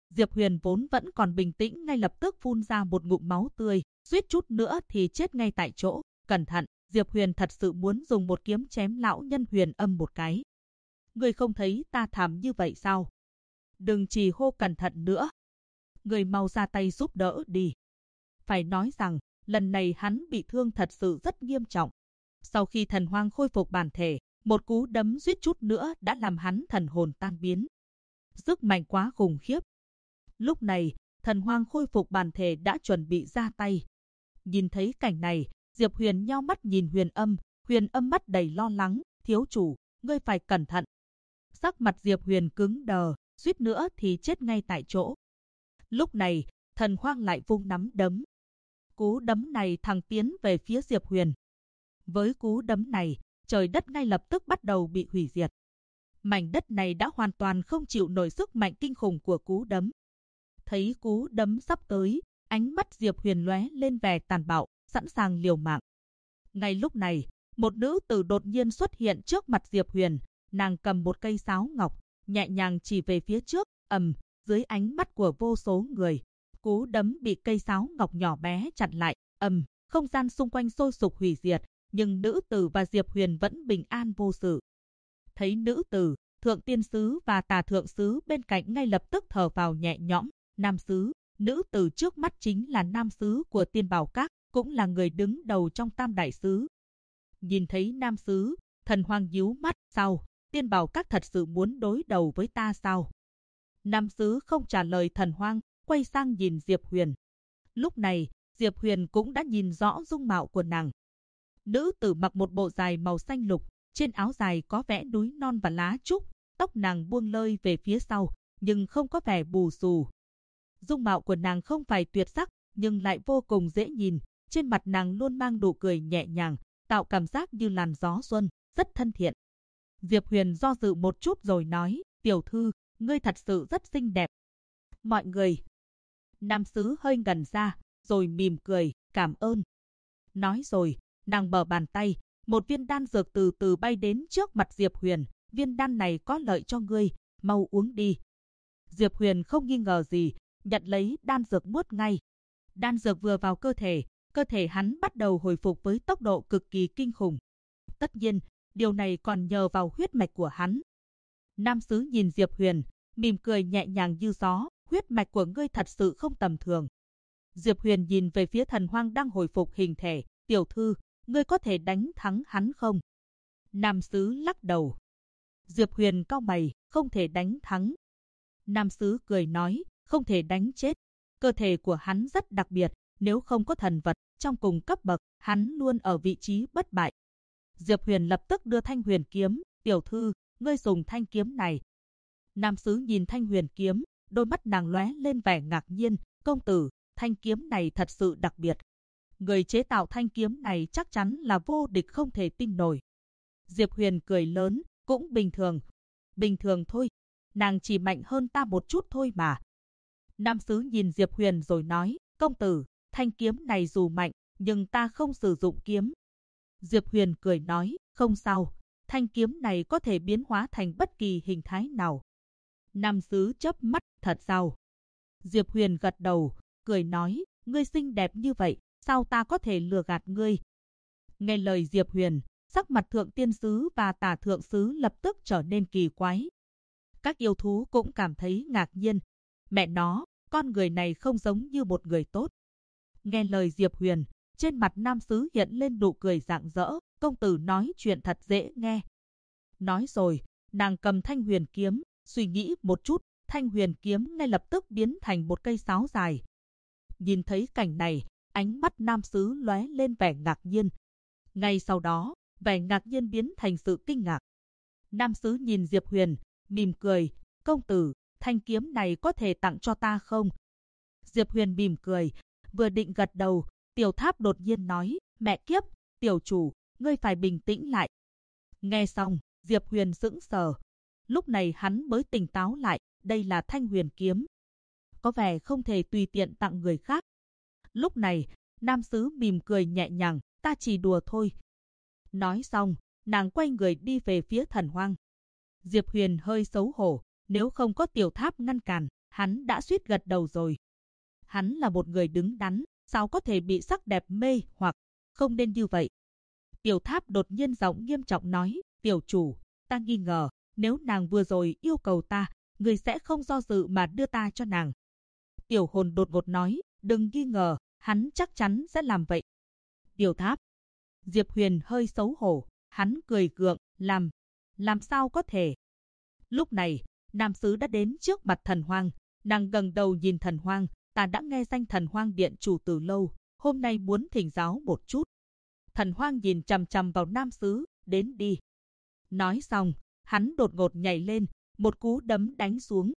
Diệp Huyền vốn vẫn còn bình tĩnh ngay lập tức phun ra một ngụm máu tươi, suýt chút nữa thì chết ngay tại chỗ. Cẩn thận, Diệp Huyền thật sự muốn dùng một kiếm chém lão nhân Huyền Âm một cái. Ngươi không thấy ta thảm như vậy sao? Đừng chỉ hô cẩn thận nữa. Ngươi mau ra tay giúp đỡ đi. Phải nói rằng, lần này hắn bị thương thật sự rất nghiêm trọng. Sau khi thần hoang khôi phục bản thể, một cú đấm suýt chút nữa đã làm hắn thần hồn tan biến. Sức mạnh quá khủng khiếp. Lúc này, thần hoang khôi phục bản thể đã chuẩn bị ra tay. Nhìn thấy cảnh này, Diệp Huyền nheo mắt nhìn Huyền Âm mắt đầy lo lắng, thiếu chủ, ngươi phải cẩn thận. Sắc mặt Diệp Huyền cứng đờ, suýt nữa thì chết ngay tại chỗ. Lúc này, thần hoang lại vung nắm đấm. Cú đấm này thẳng tiến về phía Diệp Huyền. Với cú đấm này, trời đất ngay lập tức bắt đầu bị hủy diệt. Mảnh đất này đã hoàn toàn không chịu nổi sức mạnh kinh khủng của cú đấm. Thấy cú đấm sắp tới, ánh mắt Diệp Huyền lóe lên vẻ tàn bạo, sẵn sàng liều mạng. Ngay lúc này, một nữ tử đột nhiên xuất hiện trước mặt Diệp Huyền. Nàng cầm một cây sáo ngọc, nhẹ nhàng chỉ về phía trước, dưới ánh mắt của vô số người. Cú đấm bị cây sáo ngọc nhỏ bé chặn lại, không gian xung quanh sôi sục hủy diệt, nhưng nữ tử và Diệp Huyền vẫn bình an vô sự. Thấy nữ tử, thượng tiên sứ và tà thượng sứ bên cạnh ngay lập tức thở vào nhẹ nhõm. Nam sứ, nữ tử trước mắt chính là nam sứ của Tiên Bảo Các, cũng là người đứng đầu trong tam đại sứ. Nhìn thấy nam sứ, thần hoang nhíu mắt, sao? Tiên Bảo Các thật sự muốn đối đầu với ta sao? Nam sứ không trả lời thần hoang, quay sang nhìn Diệp Huyền. Lúc này, Diệp Huyền cũng đã nhìn rõ dung mạo của nàng. Nữ tử mặc một bộ dài màu xanh lục, trên áo dài có vẽ núi non và lá trúc, tóc nàng buông lơi về phía sau, nhưng không có vẻ bù xù. Dung mạo của nàng không phải tuyệt sắc, nhưng lại vô cùng dễ nhìn, trên mặt nàng luôn mang nụ cười nhẹ nhàng, tạo cảm giác như làn gió xuân, rất thân thiện. Diệp Huyền do dự một chút rồi nói, tiểu thư, ngươi thật sự rất xinh đẹp. Mọi người. Nam sứ hơi ngẩn ra, rồi mỉm cười, cảm ơn. Nói rồi, nàng mở bàn tay, một viên đan dược từ từ bay đến trước mặt Diệp Huyền. Viên đan này có lợi cho ngươi, mau uống đi. Diệp Huyền không nghi ngờ gì, nhận lấy đan dược nuốt ngay. Đan dược vừa vào cơ thể hắn bắt đầu hồi phục với tốc độ cực kỳ kinh khủng. Tất nhiên, điều này còn nhờ vào huyết mạch của hắn. Nam sứ nhìn Diệp Huyền, mỉm cười nhẹ nhàng như gió, huyết mạch của ngươi thật sự không tầm thường. Diệp Huyền nhìn về phía thần hoang đang hồi phục hình thể, tiểu thư, ngươi có thể đánh thắng hắn không? Nam sứ lắc đầu. Diệp Huyền cau mày, không thể đánh thắng. Nam sứ cười nói, không thể đánh chết. Cơ thể của hắn rất đặc biệt, nếu không có thần vật trong cùng cấp bậc, hắn luôn ở vị trí bất bại. Diệp Huyền lập tức đưa thanh huyền kiếm, tiểu thư, ngươi dùng thanh kiếm này. Nam sứ nhìn thanh huyền kiếm, đôi mắt nàng lóe lên vẻ ngạc nhiên, công tử, thanh kiếm này thật sự đặc biệt. Người chế tạo thanh kiếm này chắc chắn là vô địch không thể tin nổi. Diệp Huyền cười lớn, cũng bình thường thôi, nàng chỉ mạnh hơn ta một chút thôi mà. Nam sứ nhìn Diệp Huyền rồi nói, công tử, thanh kiếm này dù mạnh, nhưng ta không sử dụng kiếm. Diệp Huyền cười nói, không sao, thanh kiếm này có thể biến hóa thành bất kỳ hình thái nào. Nam sứ chớp mắt, thật sao? Diệp Huyền gật đầu, cười nói, ngươi xinh đẹp như vậy, sao ta có thể lừa gạt ngươi? Nghe lời Diệp Huyền, sắc mặt thượng tiên sứ và tả thượng sứ lập tức trở nên kỳ quái. Các yêu thú cũng cảm thấy ngạc nhiên. Mẹ nó, con người này không giống như một người tốt. Nghe lời Diệp Huyền, trên mặt nam sứ hiện lên nụ cười rạng rỡ, công tử nói chuyện thật dễ nghe. Nói rồi, nàng cầm thanh huyền kiếm, suy nghĩ một chút, thanh huyền kiếm ngay lập tức biến thành một cây sáo dài. Nhìn thấy cảnh này, ánh mắt nam sứ lóe lên vẻ ngạc nhiên. Ngay sau đó, vẻ ngạc nhiên biến thành sự kinh ngạc. Nam sứ nhìn Diệp Huyền, mỉm cười, công tử, thanh kiếm này có thể tặng cho ta không? Diệp Huyền mỉm cười, vừa định gật đầu, Tiểu Tháp đột nhiên nói, mẹ kiếp, tiểu chủ, ngươi phải bình tĩnh lại. Nghe xong, Diệp Huyền sững sờ. Lúc này hắn mới tỉnh táo lại, đây là thanh huyền kiếm. Có vẻ không thể tùy tiện tặng người khác. Lúc này, nam sứ mỉm cười nhẹ nhàng, ta chỉ đùa thôi. Nói xong, nàng quay người đi về phía thần hoang. Diệp Huyền hơi xấu hổ, nếu không có Tiểu Tháp ngăn cản, hắn đã suýt gật đầu rồi. Hắn là một người đứng đắn, sao có thể bị sắc đẹp mê hoặc, không nên như vậy. Tiểu Tháp đột nhiên giọng nghiêm trọng nói, tiểu chủ, ta nghi ngờ, nếu nàng vừa rồi yêu cầu ta, người sẽ không do dự mà đưa ta cho nàng. Tiểu Hồn đột ngột nói, đừng nghi ngờ, hắn chắc chắn sẽ làm vậy. Tiểu Tháp. Diệp Huyền hơi xấu hổ, hắn cười gượng, làm sao có thể. Lúc này, nam sứ đã đến trước mặt Thần Hoang, nàng ngẩng đầu nhìn Thần Hoang, ta đã nghe danh Thần Hoang điện chủ từ lâu, hôm nay muốn thỉnh giáo một chút. Thần Hoang nhìn chằm chằm vào nam sứ, đến đi. Nói xong, hắn đột ngột nhảy lên, một cú đấm đánh xuống.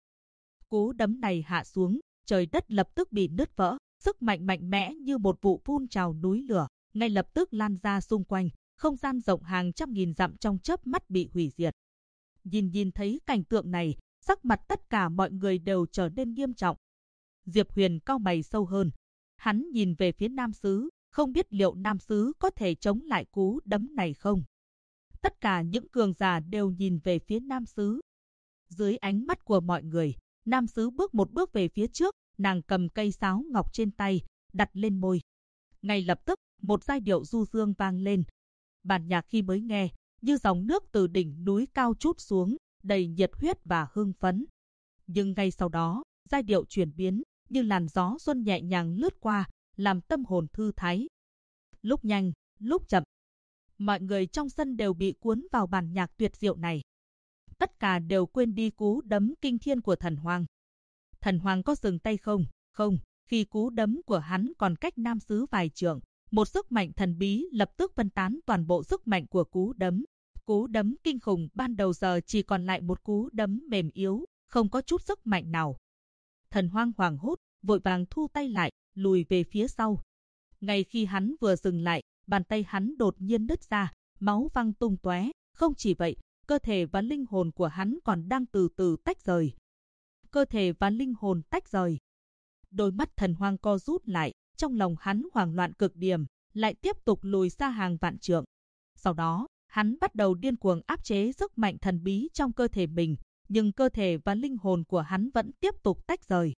Cú đấm này hạ xuống, trời đất lập tức bị nứt vỡ, sức mạnh mạnh mẽ như một vụ phun trào núi lửa, ngay lập tức lan ra xung quanh, không gian rộng hàng trăm nghìn dặm trong chớp mắt bị hủy diệt. Nhìn thấy cảnh tượng này, sắc mặt tất cả mọi người đều trở nên nghiêm trọng. Diệp Huyền cau mày sâu hơn. Hắn nhìn về phía nam sứ, không biết liệu nam sứ có thể chống lại cú đấm này không. Tất cả những cường giả đều nhìn về phía nam sứ. Dưới ánh mắt của mọi người, nam sứ bước một bước về phía trước, nàng cầm cây sáo ngọc trên tay, đặt lên môi. Ngay lập tức, một giai điệu du dương vang lên. Bản nhạc khi mới nghe, như dòng nước từ đỉnh núi cao trút xuống, đầy nhiệt huyết và hưng phấn. Nhưng ngay sau đó, giai điệu chuyển biến, như làn gió xuân nhẹ nhàng lướt qua, làm tâm hồn thư thái. Lúc nhanh, lúc chậm, mọi người trong sân đều bị cuốn vào bản nhạc tuyệt diệu này. Tất cả đều quên đi cú đấm kinh thiên của Thần Hoang. Thần Hoang có dừng tay không? Không, khi cú đấm của hắn còn cách nam sứ vài trượng, một sức mạnh thần bí lập tức phân tán toàn bộ sức mạnh của cú đấm. Cú đấm kinh khủng ban đầu giờ chỉ còn lại một cú đấm mềm yếu, không có chút sức mạnh nào. Thần Hoang hoảng hốt, vội vàng thu tay lại, lùi về phía sau. Ngay khi hắn vừa dừng lại, bàn tay hắn đột nhiên nứt ra, máu văng tung tóe. Không chỉ vậy, cơ thể và linh hồn của hắn còn đang từ từ tách rời. Cơ thể và linh hồn tách rời. Đôi mắt Thần Hoang co rút lại, trong lòng hắn hoảng loạn cực điểm, lại tiếp tục lùi xa hàng vạn trượng. Sau đó, hắn bắt đầu điên cuồng áp chế sức mạnh thần bí trong cơ thể mình, nhưng cơ thể và linh hồn của hắn vẫn tiếp tục tách rời.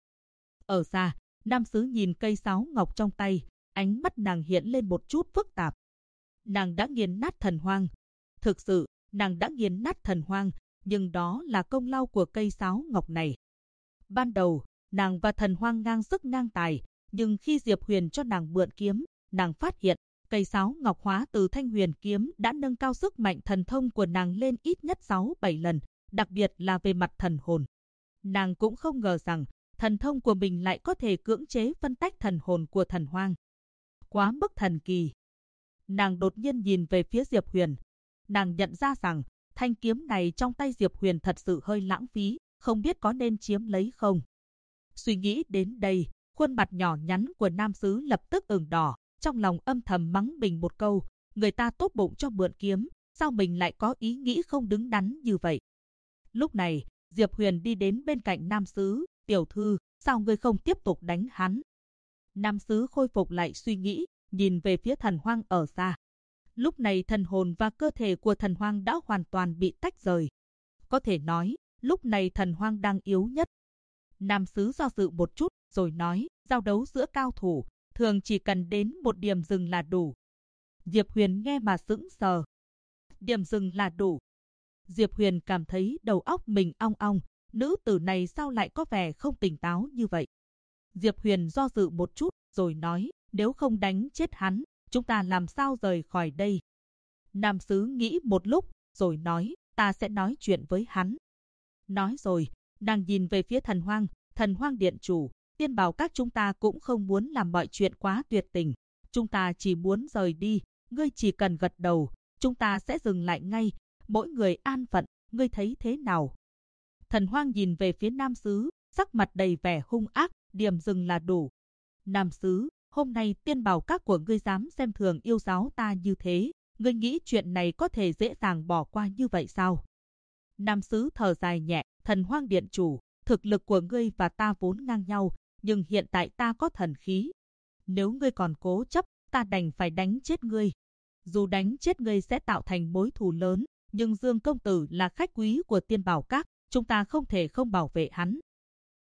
Ở xa, nam sứ nhìn cây sáo ngọc trong tay, ánh mắt nàng hiện lên một chút phức tạp. Nàng đã nghiền nát Thần Hoang. Thực sự, nàng đã nghiền nát Thần Hoang, nhưng đó là công lao của cây sáo ngọc này. Ban đầu, nàng và Thần Hoang ngang sức ngang tài, nhưng khi Diệp Huyền cho nàng mượn kiếm, nàng phát hiện cây sáo ngọc hóa từ thanh huyền kiếm đã nâng cao sức mạnh thần thông của nàng lên ít nhất 6-7 lần, đặc biệt là về mặt thần hồn. Nàng cũng không ngờ rằng thần thông của mình lại có thể cưỡng chế phân tách thần hồn của Thần Hoang. Quá mức thần kỳ. Nàng đột nhiên nhìn về phía Diệp Huyền. Nàng nhận ra rằng thanh kiếm này trong tay Diệp Huyền thật sự hơi lãng phí, không biết có nên chiếm lấy không. Suy nghĩ đến đây, khuôn mặt nhỏ nhắn của nam sứ lập tức ửng đỏ, trong lòng âm thầm mắng mình một câu, người ta tốt bụng cho mượn kiếm, sao mình lại có ý nghĩ không đứng đắn như vậy. Lúc này, Diệp Huyền đi đến bên cạnh nam sứ, tiểu thư, sao ngươi không tiếp tục đánh hắn? Nam sứ khôi phục lại suy nghĩ, nhìn về phía Thần Hoang ở xa. Lúc này thần hồn và cơ thể của Thần Hoang đã hoàn toàn bị tách rời. Có thể nói, lúc này Thần Hoang đang yếu nhất. Nam sứ do dự một chút, rồi nói, giao đấu giữa cao thủ, thường chỉ cần đến một điểm dừng là đủ. Diệp Huyền nghe mà sững sờ. Điểm dừng là đủ. Diệp Huyền cảm thấy đầu óc mình ong ong, nữ tử này sao lại có vẻ không tỉnh táo như vậy. Diệp Huyền do dự một chút, rồi nói, nếu không đánh chết hắn, chúng ta làm sao rời khỏi đây. Nam sứ nghĩ một lúc, rồi nói, ta sẽ nói chuyện với hắn. Nói rồi, nàng nhìn về phía Thần Hoang điện chủ, Tiên Bảo Các chúng ta cũng không muốn làm mọi chuyện quá tuyệt tình. Chúng ta chỉ muốn rời đi, ngươi chỉ cần gật đầu, chúng ta sẽ dừng lại ngay, mỗi người an phận, ngươi thấy thế nào? Thần Hoang nhìn về phía nam sứ, sắc mặt đầy vẻ hung ác, điểm dừng là đủ. Nam sứ, hôm nay Tiên Bảo Các của ngươi dám xem thường yêu giáo ta như thế, ngươi nghĩ chuyện này có thể dễ dàng bỏ qua như vậy sao? Nam sứ thở dài nhẹ, Thần Hoang điện chủ, thực lực của ngươi và ta vốn ngang nhau, nhưng hiện tại ta có thần khí. Nếu ngươi còn cố chấp, ta đành phải đánh chết ngươi. Dù đánh chết ngươi sẽ tạo thành mối thù lớn, nhưng Dương công tử là khách quý của Tiên Bảo Các, chúng ta không thể không bảo vệ hắn.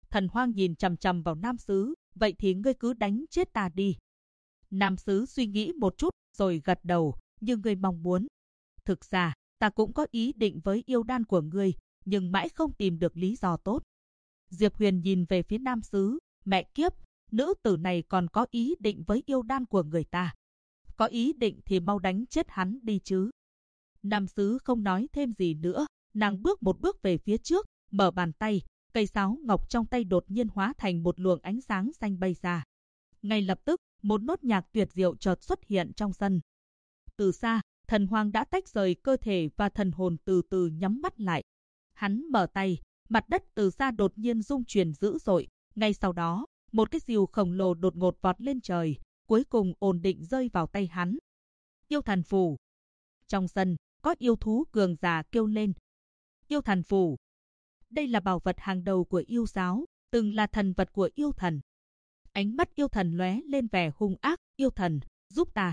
Thần Hoang nhìn chằm chằm vào nam sứ, vậy thì ngươi cứ đánh chết ta đi. Nam sứ suy nghĩ một chút, rồi gật đầu, như ngươi mong muốn. Thực ra, ta cũng có ý định với yêu đan của ngươi, nhưng mãi không tìm được lý do tốt. Diệp Huyền nhìn về phía nam sứ, mẹ kiếp, nữ tử này còn có ý định với yêu đan của người ta. Có ý định thì mau đánh chết hắn đi chứ. Nam sứ không nói thêm gì nữa, nàng bước một bước về phía trước, mở bàn tay, cây sáo ngọc trong tay đột nhiên hóa thành một luồng ánh sáng xanh bay ra. Ngay lập tức, một nốt nhạc tuyệt diệu chợt xuất hiện trong sân. Từ xa, Thần Hoang đã tách rời cơ thể và thần hồn từ từ nhắm mắt lại. Hắn mở tay, mặt đất từ xa đột nhiên rung chuyển dữ dội. Ngay sau đó, một cái rìu khổng lồ đột ngột vọt lên trời, cuối cùng ổn định rơi vào tay hắn. Yêu thần phù. Trong sân, có yêu thú cường giả kêu lên. Yêu thần phù. Đây là bảo vật hàng đầu của yêu giáo, từng là thần vật của yêu thần. Ánh mắt yêu thần lóe lên vẻ hung ác. Yêu thần, giúp ta.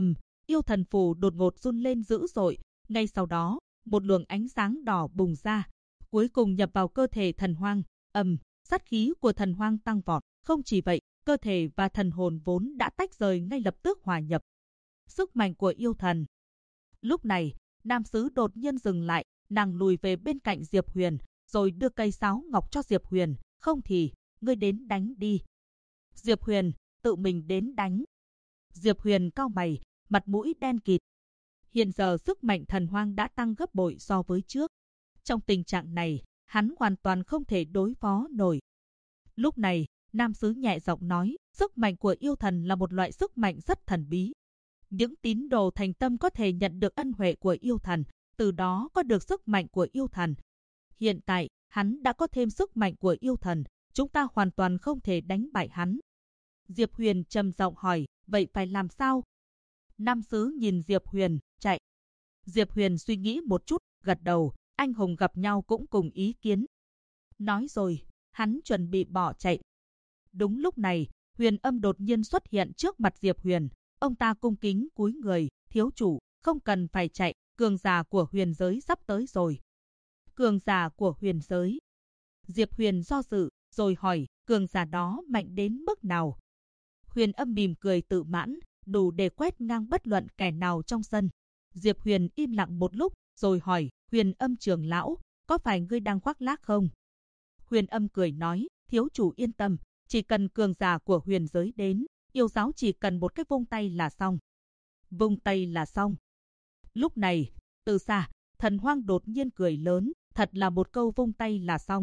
Yêu thần phù đột ngột run lên dữ dội. Ngay sau đó, một luồng ánh sáng đỏ bùng ra, cuối cùng nhập vào cơ thể Thần Hoang. Sát khí của Thần Hoang tăng vọt. Không chỉ vậy, cơ thể và thần hồn vốn đã tách rời ngay lập tức hòa nhập. Sức mạnh của yêu thần. Lúc này, nam sứ đột nhiên dừng lại, nàng lùi về bên cạnh Diệp Huyền, rồi đưa cây sáo ngọc cho Diệp Huyền. Không thì, ngươi đến đánh đi. Diệp Huyền, tự mình đến đánh. Diệp Huyền cau mày, mặt mũi đen kịt. Hiện giờ sức mạnh Thần Hoang đã tăng gấp bội so với trước. Trong tình trạng này, hắn hoàn toàn không thể đối phó nổi. Lúc này, nam sứ nhẹ giọng nói, sức mạnh của yêu thần là một loại sức mạnh rất thần bí. Những tín đồ thành tâm có thể nhận được ân huệ của yêu thần, từ đó có được sức mạnh của yêu thần. Hiện tại, hắn đã có thêm sức mạnh của yêu thần, chúng ta hoàn toàn không thể đánh bại hắn. Diệp Huyền trầm giọng hỏi, vậy phải làm sao? Nam sứ nhìn Diệp Huyền, chạy. Diệp Huyền suy nghĩ một chút, gật đầu, anh hùng gặp nhau cũng cùng ý kiến. Nói rồi, hắn chuẩn bị bỏ chạy. Đúng lúc này, Huyền Âm đột nhiên xuất hiện trước mặt Diệp Huyền. Ông ta cung kính cúi người, thiếu chủ, không cần phải chạy, cường giả của huyền giới sắp tới rồi. Cường giả của huyền giới. Diệp Huyền do dự, rồi hỏi, cường giả đó mạnh đến mức nào? Huyền Âm mỉm cười tự mãn, đủ để quét ngang bất luận kẻ nào trong sân. Diệp Huyền im lặng một lúc, rồi hỏi, Huyền Âm trưởng lão, có phải ngươi đang khoác lác không? Huyền Âm cười nói, thiếu chủ yên tâm, chỉ cần cường giả của huyền giới đến, yêu giáo chỉ cần một cái vung tay là xong. Vung tay là xong. Lúc này, từ xa, Thần Hoang đột nhiên cười lớn, thật là một câu vung tay là xong.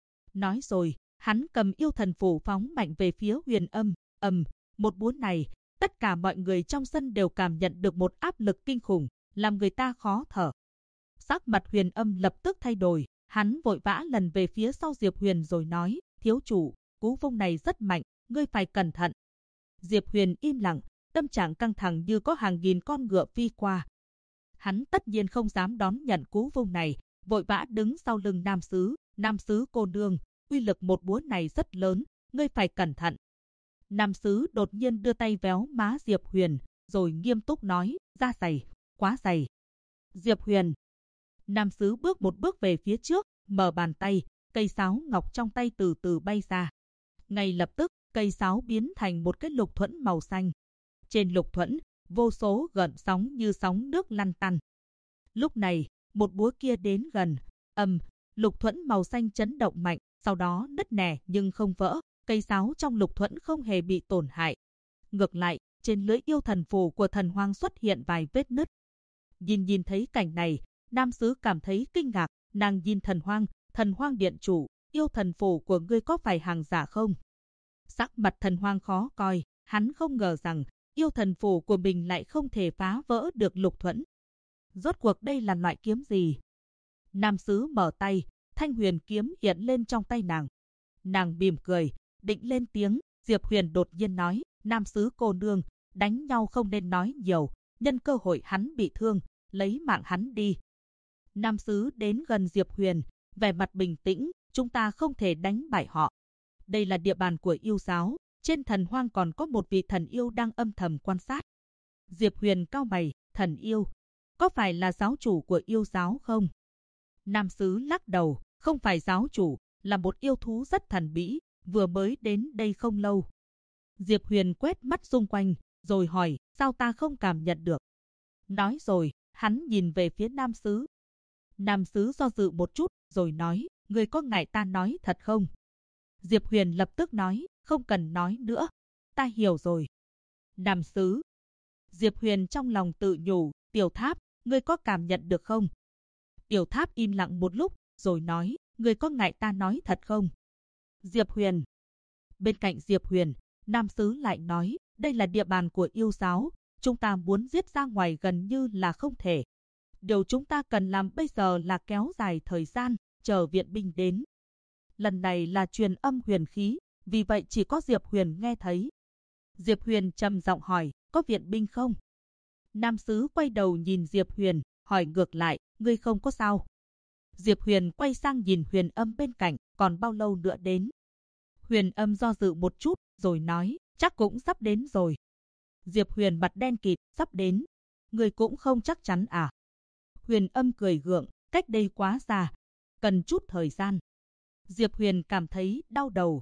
Nói rồi, hắn cầm yêu thần phù phóng mạnh về phía Huyền Âm. Một búa này, tất cả mọi người trong sân đều cảm nhận được một áp lực kinh khủng, làm người ta khó thở. Sắc mặt Huyền Âm lập tức thay đổi, hắn vội vã lần về phía sau Diệp Huyền rồi nói, thiếu chủ, cú vung này rất mạnh, ngươi phải cẩn thận. Diệp Huyền im lặng, tâm trạng căng thẳng như có hàng nghìn con ngựa phi qua. Hắn tất nhiên không dám đón nhận cú vung này, vội vã đứng sau lưng nam sứ cô nương, uy lực một búa này rất lớn, ngươi phải cẩn thận. Nam sứ đột nhiên đưa tay véo má Diệp Huyền, rồi nghiêm túc nói, da dày, quá dày. Diệp Huyền. Nam sứ bước một bước về phía trước, mở bàn tay, cây sáo ngọc trong tay từ từ bay ra. Ngay lập tức, cây sáo biến thành một cái lục thuẫn màu xanh. Trên lục thuẫn, vô số gợn sóng như sóng nước lăn tăn. Lúc này, một búa kia đến gần, lục thuẫn màu xanh chấn động mạnh, sau đó nứt nẻ nhưng không vỡ, cây sáo trong lục thuẫn không hề bị tổn hại. Ngược lại, trên lưỡi yêu thần phù của Thần Hoang xuất hiện vài vết nứt. Nhìn thấy cảnh này, nam sứ cảm thấy kinh ngạc, nàng nhìn Thần Hoang điện chủ, yêu thần phù của ngươi có phải hàng giả không? Sắc mặt Thần Hoang khó coi, hắn không ngờ rằng yêu thần phù của mình lại không thể phá vỡ được lục thuẫn. Rốt cuộc đây là loại kiếm gì? Nam sứ mở tay, thanh huyền kiếm hiện lên trong tay nàng. Nàng mỉm cười, định lên tiếng, Diệp Huyền đột nhiên nói, nam sứ cô nương, đánh nhau không nên nói nhiều, nhân cơ hội hắn bị thương, lấy mạng hắn đi. Nam sứ đến gần Diệp Huyền, vẻ mặt bình tĩnh, chúng ta không thể đánh bại họ. Đây là địa bàn của yêu giáo, trên Thần Hoang còn có một vị thần yêu đang âm thầm quan sát. Diệp Huyền cau mày, thần yêu, có phải là giáo chủ của yêu giáo không? Nam sứ lắc đầu, không phải giáo chủ, là một yêu thú rất thần bí, vừa mới đến đây không lâu. Diệp Huyền quét mắt xung quanh, rồi hỏi, sao ta không cảm nhận được? Nói rồi, hắn nhìn về phía Nam Sứ. Nam Sứ do dự một chút, rồi nói, người có ngại ta nói thật không? Diệp Huyền lập tức nói, không cần nói nữa, ta hiểu rồi. Nam Sứ. Diệp Huyền trong lòng tự nhủ, Tiểu Tháp, ngươi có cảm nhận được không? Tiểu Tháp im lặng một lúc, rồi nói, ngươi có ngại ta nói thật không? Diệp Huyền. Bên cạnh Diệp Huyền, Nam Sứ lại nói, đây là địa bàn của yêu giáo, chúng ta muốn giết ra ngoài gần như là không thể. Điều chúng ta cần làm bây giờ là kéo dài thời gian, chờ viện binh đến. Lần này là truyền âm huyền khí, vì vậy chỉ có Diệp Huyền nghe thấy. Diệp Huyền trầm giọng hỏi, có viện binh không? Nam Sứ quay đầu nhìn Diệp Huyền, hỏi ngược lại, ngươi không có sao? Diệp Huyền quay sang nhìn Huyền Âm bên cạnh, còn bao lâu nữa đến? Huyền Âm do dự một chút, rồi nói, chắc cũng sắp đến rồi. Diệp Huyền mặt đen kịt, sắp đến. Ngươi cũng không chắc chắn à? Huyền Âm cười gượng, cách đây quá xa, cần chút thời gian. Diệp Huyền cảm thấy đau đầu.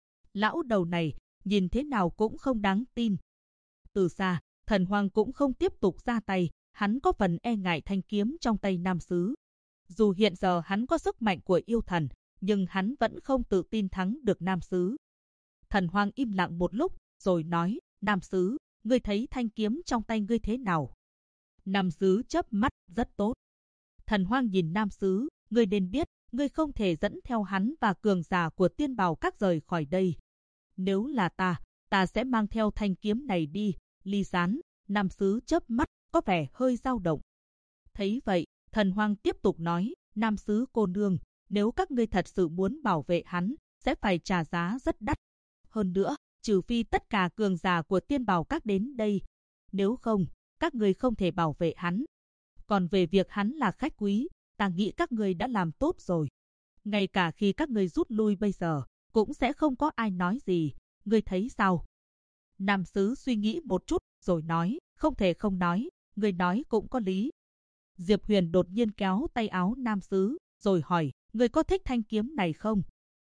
Lão đầu này, nhìn thế nào cũng không đáng tin. Từ xa, Thần Hoang cũng không tiếp tục ra tay, hắn có phần e ngại thanh kiếm trong tay Nam Sứ. Dù hiện giờ hắn có sức mạnh của yêu thần, nhưng hắn vẫn không tự tin thắng được Nam Sứ. Thần Hoang im lặng một lúc, rồi nói, Nam Sứ, ngươi thấy thanh kiếm trong tay ngươi thế nào? Nam Sứ chớp mắt, rất tốt. Thần Hoang nhìn Nam Sứ, ngươi nên biết, ngươi không thể dẫn theo hắn và cường giả của Tiên Bảo Các rời khỏi đây. Nếu là ta sẽ mang theo thanh kiếm này đi. Ly Gián. Nam Sứ chớp mắt, có vẻ hơi dao động. Thấy vậy, Thần Hoang tiếp tục nói, Nam Sứ cô nương, nếu các ngươi thật sự muốn bảo vệ hắn, sẽ phải trả giá rất đắt. Hơn nữa, trừ phi tất cả cường giả của Tiên Bảo Các đến đây, nếu không, các ngươi không thể bảo vệ hắn. Còn về việc hắn là khách quý, ta nghĩ các ngươi đã làm tốt rồi. Ngay cả khi các ngươi rút lui bây giờ, cũng sẽ không có ai nói gì. Ngươi thấy sao? Nam Sứ suy nghĩ một chút, rồi nói, không thể không nói, ngươi nói cũng có lý. Diệp Huyền đột nhiên kéo tay áo Nam Sứ, rồi hỏi, ngươi có thích thanh kiếm này không?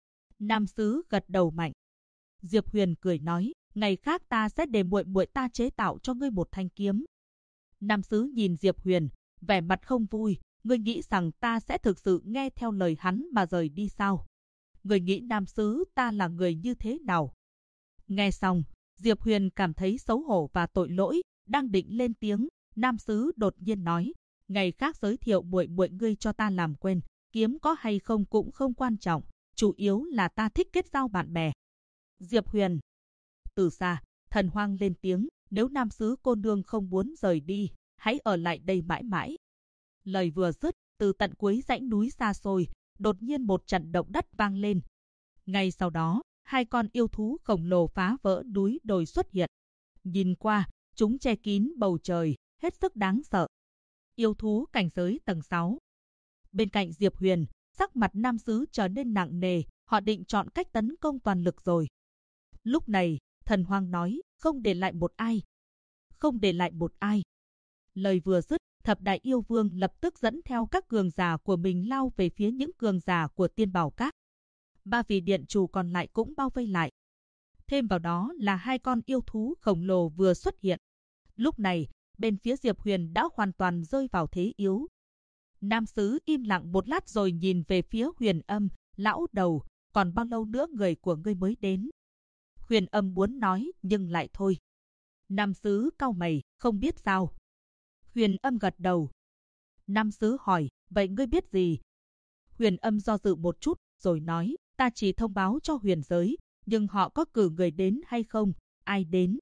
Nam Sứ gật đầu mạnh. Diệp Huyền cười nói, ngày khác ta sẽ để muội muội ta chế tạo cho ngươi một thanh kiếm. Nam Sứ nhìn Diệp Huyền, vẻ mặt không vui, ngươi nghĩ rằng ta sẽ thực sự nghe theo lời hắn mà rời đi sao? Ngươi nghĩ Nam Sứ ta là người như thế nào? Nghe xong, Diệp Huyền cảm thấy xấu hổ và tội lỗi, đang định lên tiếng, Nam Sứ đột nhiên nói, ngày khác giới thiệu muội muội ngươi cho ta làm quen, kiếm có hay không cũng không quan trọng, chủ yếu là ta thích kết giao bạn bè. Diệp Huyền. Từ xa, Thần Hoang lên tiếng, nếu Nam Sứ cô nương không muốn rời đi, hãy ở lại đây mãi mãi. Lời vừa dứt, từ tận cuối dãy núi xa xôi, đột nhiên một trận động đất vang lên. Ngay sau đó, hai con yêu thú khổng lồ phá vỡ núi đồi xuất hiện. Nhìn qua, chúng che kín bầu trời, hết sức đáng sợ. Yêu thú cảnh giới tầng 6. Bên cạnh Diệp Huyền, sắc mặt Nam Sứ trở nên nặng nề, họ định chọn cách tấn công toàn lực rồi. Lúc này, Thần Hoang nói, không để lại một ai. Không để lại một ai. Lời vừa dứt, Thập Đại Yêu Vương lập tức dẫn theo các cường giả của mình lao về phía những cường giả của Tiên Bảo Các. Ba vị điện chủ còn lại cũng bao vây lại. Thêm vào đó là hai con yêu thú khổng lồ vừa xuất hiện. Lúc này, bên phía Diệp Huyền đã hoàn toàn rơi vào thế yếu. Nam Sứ im lặng một lát rồi nhìn về phía Huyền Âm, lão đầu, còn bao lâu nữa người của ngươi mới đến? Huyền Âm muốn nói nhưng lại thôi. Nam Sứ cau mày, không biết sao. Huyền Âm gật đầu. Nam Sứ hỏi, vậy ngươi biết gì? Huyền Âm do dự một chút, rồi nói, ta chỉ thông báo cho huyền giới, nhưng họ có cử người đến hay không? Ai đến?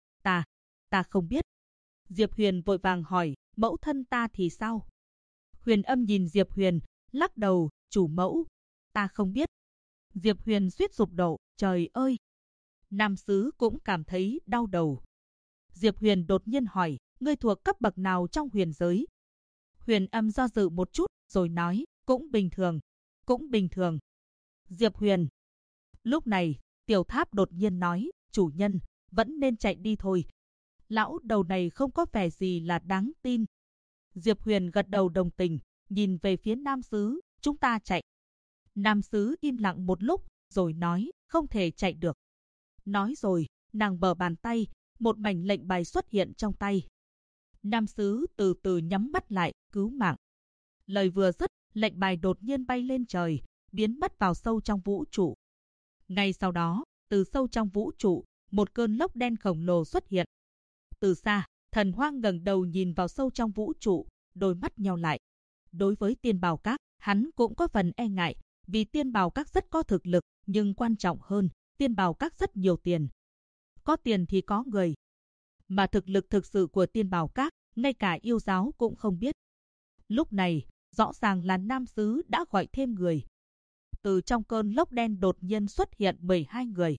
Ta không biết. Diệp Huyền vội vàng hỏi, mẫu thân ta thì sao? Huyền Âm nhìn Diệp Huyền, lắc đầu, chủ mẫu, ta không biết. Diệp Huyền suýt sụp đổ, trời ơi! Nam Sứ cũng cảm thấy đau đầu. Diệp Huyền đột nhiên hỏi, ngươi thuộc cấp bậc nào trong huyền giới? Huyền Âm do dự một chút, rồi nói, cũng bình thường, cũng bình thường. Diệp Huyền. Lúc này, Tiểu Tháp đột nhiên nói, chủ nhân, vẫn nên chạy đi thôi. Lão đầu này không có vẻ gì là đáng tin. Diệp Huyền gật đầu đồng tình, nhìn về phía Nam Sứ, chúng ta chạy. Nam sứ im lặng một lúc, rồi nói, không thể chạy được. Nói rồi, nàng bờ bàn tay, một mảnh lệnh bài xuất hiện trong tay. Nam sứ từ từ nhắm mắt lại, cứu mạng. Lời vừa dứt, lệnh bài đột nhiên bay lên trời, biến mất vào sâu trong vũ trụ. Ngay sau đó, từ sâu trong vũ trụ, một cơn lốc đen khổng lồ xuất hiện. Từ xa, Thần Hoang ngẩng đầu nhìn vào sâu trong vũ trụ, đôi mắt nheo lại. Đối với Tiên Bảo Các, hắn cũng có phần e ngại, vì Tiên Bảo Các rất có thực lực, nhưng quan trọng hơn, Tiên Bảo Các rất nhiều tiền. Có tiền thì có người. Mà thực lực thực sự của Tiên Bảo Các, ngay cả yêu giáo cũng không biết. Lúc này, rõ ràng là Nam sứ đã gọi thêm người. Từ trong cơn lốc đen đột nhiên xuất hiện 12 người.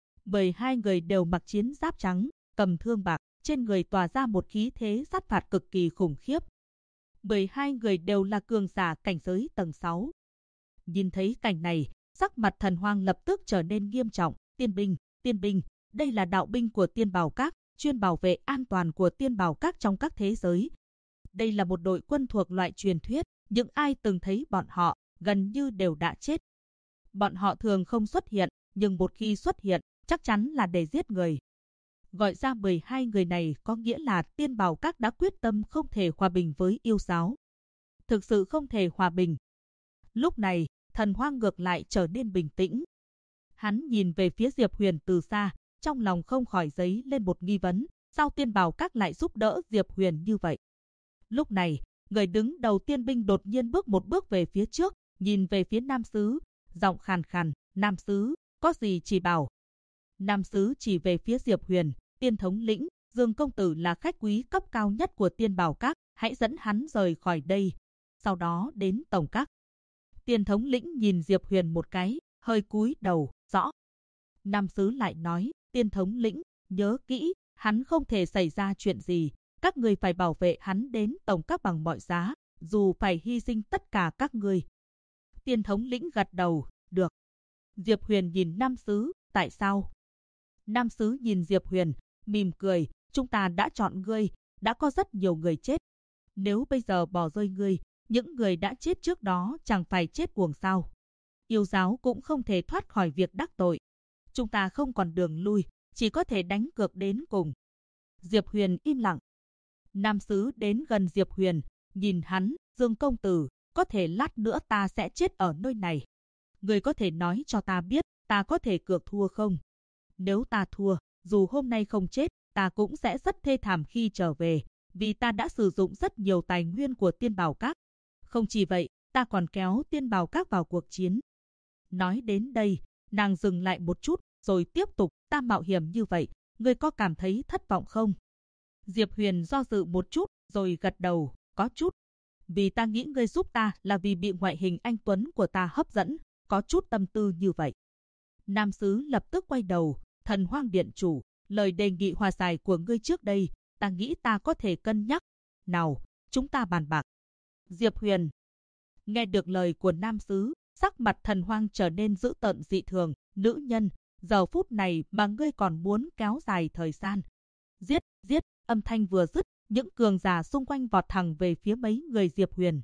12 người đều mặc chiến giáp trắng, cầm thương bạc, trên người tỏa ra một khí thế sát phạt cực kỳ khủng khiếp. 12 người đều là cường giả cảnh giới tầng 6. Nhìn thấy cảnh này, sắc mặt Thần Hoang lập tức trở nên nghiêm trọng. Tiên binh, đây là đạo binh của Tiên Bảo Các, chuyên bảo vệ an toàn của Tiên Bảo Các trong các thế giới. Đây là một đội quân thuộc loại truyền thuyết, những ai từng thấy bọn họ, gần như đều đã chết. Bọn họ thường không xuất hiện, nhưng một khi xuất hiện, chắc chắn là để giết người. Gọi ra 12 người này có nghĩa là Tiên Bảo Các đã quyết tâm không thể hòa bình với yêu giáo. Thực sự không thể hòa bình. Lúc này, Thần Hoang ngược lại trở nên bình tĩnh. Hắn nhìn về phía Diệp Huyền từ xa, trong lòng không khỏi dấy lên một nghi vấn, sao Tiên Bảo Các lại giúp đỡ Diệp Huyền như vậy? Lúc này, người đứng đầu tiên binh đột nhiên bước một bước về phía trước, nhìn về phía Nam sứ, giọng khàn khàn, Nam sứ, có gì chỉ bảo. Nam sứ chỉ về phía Diệp Huyền, Tiên thống lĩnh, Dương công tử là khách quý cấp cao nhất của Tiên Bảo Các, hãy dẫn hắn rời khỏi đây. Sau đó đến tổng các. Tiên thống lĩnh nhìn Diệp Huyền một cái, hơi cúi đầu, rõ. Nam sứ lại nói, Tiên thống lĩnh, nhớ kỹ, hắn không thể xảy ra chuyện gì, các người phải bảo vệ hắn đến tổng các bằng mọi giá, dù phải hy sinh tất cả các người. Tiên thống lĩnh gật đầu, được. Diệp Huyền nhìn Nam sứ, tại sao? Nam sứ nhìn Diệp Huyền, mỉm cười, chúng ta đã chọn ngươi, đã có rất nhiều người chết. Nếu bây giờ bỏ rơi ngươi, những người đã chết trước đó chẳng phải chết uổng sao? Yêu giáo cũng không thể thoát khỏi việc đắc tội. Chúng ta không còn đường lui, chỉ có thể đánh cược đến cùng. Diệp Huyền im lặng. Nam sứ đến gần Diệp Huyền, nhìn hắn, Dương công tử, có thể lát nữa ta sẽ chết ở nơi này. Người có thể nói cho ta biết, ta có thể cược thua không? Nếu ta thua, dù hôm nay không chết, ta cũng sẽ rất thê thảm khi trở về, vì ta đã sử dụng rất nhiều tài nguyên của Tiên Bảo Các. Không chỉ vậy, ta còn kéo Tiên Bảo Các vào cuộc chiến. Nói đến đây, nàng dừng lại một chút, rồi tiếp tục, ta mạo hiểm như vậy, ngươi có cảm thấy thất vọng không? Diệp Huyền do dự một chút, rồi gật đầu, có chút. Vì ta nghĩ ngươi giúp ta là vì bị ngoại hình anh tuấn của ta hấp dẫn, có chút tâm tư như vậy. Nam sứ lập tức quay đầu, Thần Hoang điện chủ, lời đề nghị hòa giải của ngươi trước đây, ta nghĩ ta có thể cân nhắc. Nào, chúng ta bàn bạc. Diệp Huyền nghe được lời của Nam sứ, sắc mặt Thần Hoang trở nên dữ tợn dị thường. Nữ nhân, giờ phút này mà ngươi còn muốn kéo dài thời gian. Giết, giết, âm thanh vừa dứt, những cường giả xung quanh vọt thẳng về phía mấy người Diệp Huyền.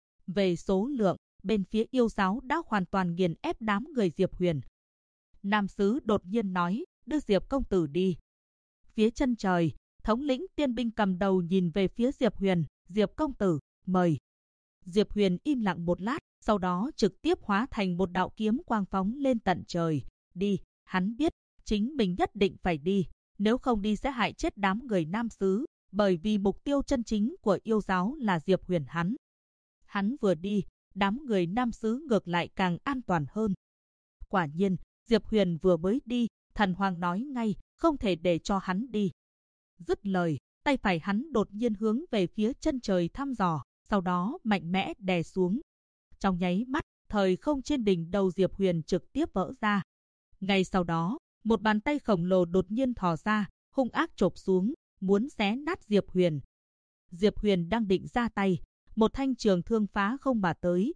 Về số lượng, bên phía yêu giáo đã hoàn toàn nghiền ép đám người Diệp Huyền. Nam sứ đột nhiên nói, đưa Diệp công tử đi. Phía chân trời, thống lĩnh tiên binh cầm đầu nhìn về phía Diệp Huyền, Diệp công tử, mời. Diệp Huyền im lặng một lát, sau đó trực tiếp hóa thành một đạo kiếm quang phóng lên tận trời. Đi, hắn biết, chính mình nhất định phải đi, nếu không đi sẽ hại chết đám người Nam sứ, bởi vì mục tiêu chân chính của yêu giáo là Diệp Huyền hắn. Hắn vừa đi, đám người Nam sứ ngược lại càng an toàn hơn. Quả nhiên, Diệp Huyền vừa mới đi, Thần Hoang nói ngay, không thể để cho hắn đi. Dứt lời, tay phải hắn đột nhiên hướng về phía chân trời thăm dò, sau đó mạnh mẽ đè xuống. Trong nháy mắt, thời không trên đỉnh đầu Diệp Huyền trực tiếp vỡ ra. Ngay sau đó, một bàn tay khổng lồ đột nhiên thò ra, hung ác chộp xuống, muốn xé nát Diệp Huyền. Diệp Huyền đang định ra tay, một thanh trường thương phá không mà tới,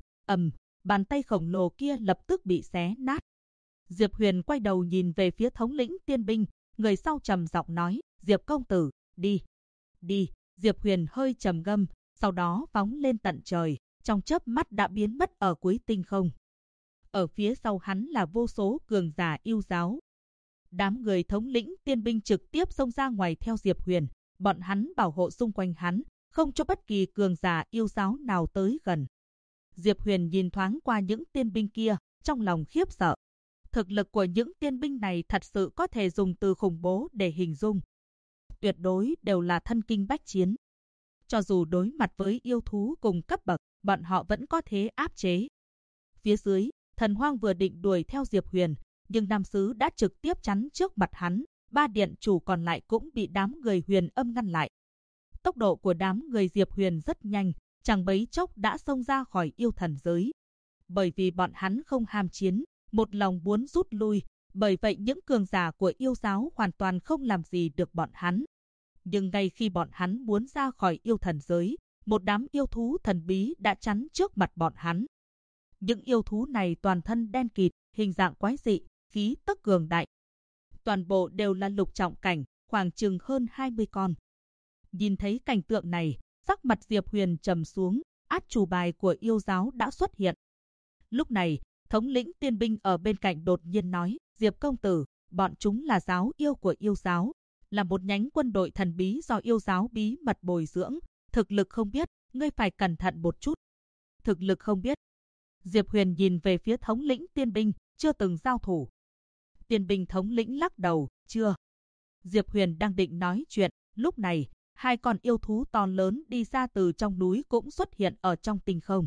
bàn tay khổng lồ kia lập tức bị xé nát. Diệp Huyền quay đầu nhìn về phía thống lĩnh tiên binh, người sau trầm giọng nói, Diệp công tử, đi. Đi, Diệp Huyền hơi trầm ngâm, sau đó phóng lên tận trời, trong chớp mắt đã biến mất ở cuối tinh không. ở phía sau hắn là vô số cường giả yêu giáo. Đám người thống lĩnh tiên binh trực tiếp xông ra ngoài theo Diệp Huyền, bọn hắn bảo hộ xung quanh hắn, không cho bất kỳ cường giả yêu giáo nào tới gần. Diệp Huyền nhìn thoáng qua những tiên binh kia, trong lòng khiếp sợ. Thực lực của những tiên binh này thật sự có thể dùng từ khủng bố để hình dung. Tuyệt đối đều là thân kinh bách chiến. Cho dù đối mặt với yêu thú cùng cấp bậc, bọn họ vẫn có thể áp chế. Phía dưới, Thần Hoang vừa định đuổi theo Diệp Huyền, nhưng Nam Sứ đã trực tiếp chắn trước mặt hắn, 3 điện chủ còn lại cũng bị đám người Huyền Âm ngăn lại. Tốc độ của đám người Diệp Huyền rất nhanh, chẳng mấy chốc đã xông ra khỏi yêu thần giới. Bởi vì bọn hắn không ham chiến, một lòng muốn rút lui, bởi vậy những cường giả của yêu giáo hoàn toàn không làm gì được bọn hắn. Nhưng ngay khi bọn hắn muốn ra khỏi yêu thần giới, một đám yêu thú thần bí đã chắn trước mặt bọn hắn. Những yêu thú này toàn thân đen kịt, hình dạng quái dị, khí tức cường đại. Toàn bộ đều là lục trọng cảnh, khoảng chừng hơn 20 con. Nhìn thấy cảnh tượng này, sắc mặt Diệp Huyền trầm xuống, át chủ bài của yêu giáo đã xuất hiện. Lúc này, thống lĩnh tiên binh ở bên cạnh đột nhiên nói, Diệp công tử, bọn chúng là giáo yêu của yêu giáo, là một nhánh quân đội thần bí do yêu giáo bí mật bồi dưỡng, thực lực không biết, ngươi phải cẩn thận một chút. Thực lực không biết. Diệp Huyền nhìn về phía thống lĩnh tiên binh, chưa từng giao thủ. Tiên binh thống lĩnh lắc đầu, chưa. Diệp Huyền đang định nói chuyện, lúc này, 2 con yêu thú to lớn đi ra từ trong núi cũng xuất hiện ở trong tinh không.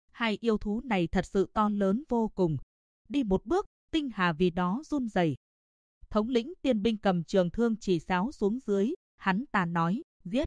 2 yêu thú này thật sự to lớn vô cùng. Đi một bước, tinh hà vì đó run rẩy. Thống lĩnh tiên binh cầm trường thương chỉ sáo xuống dưới, hắn ta nói, giết.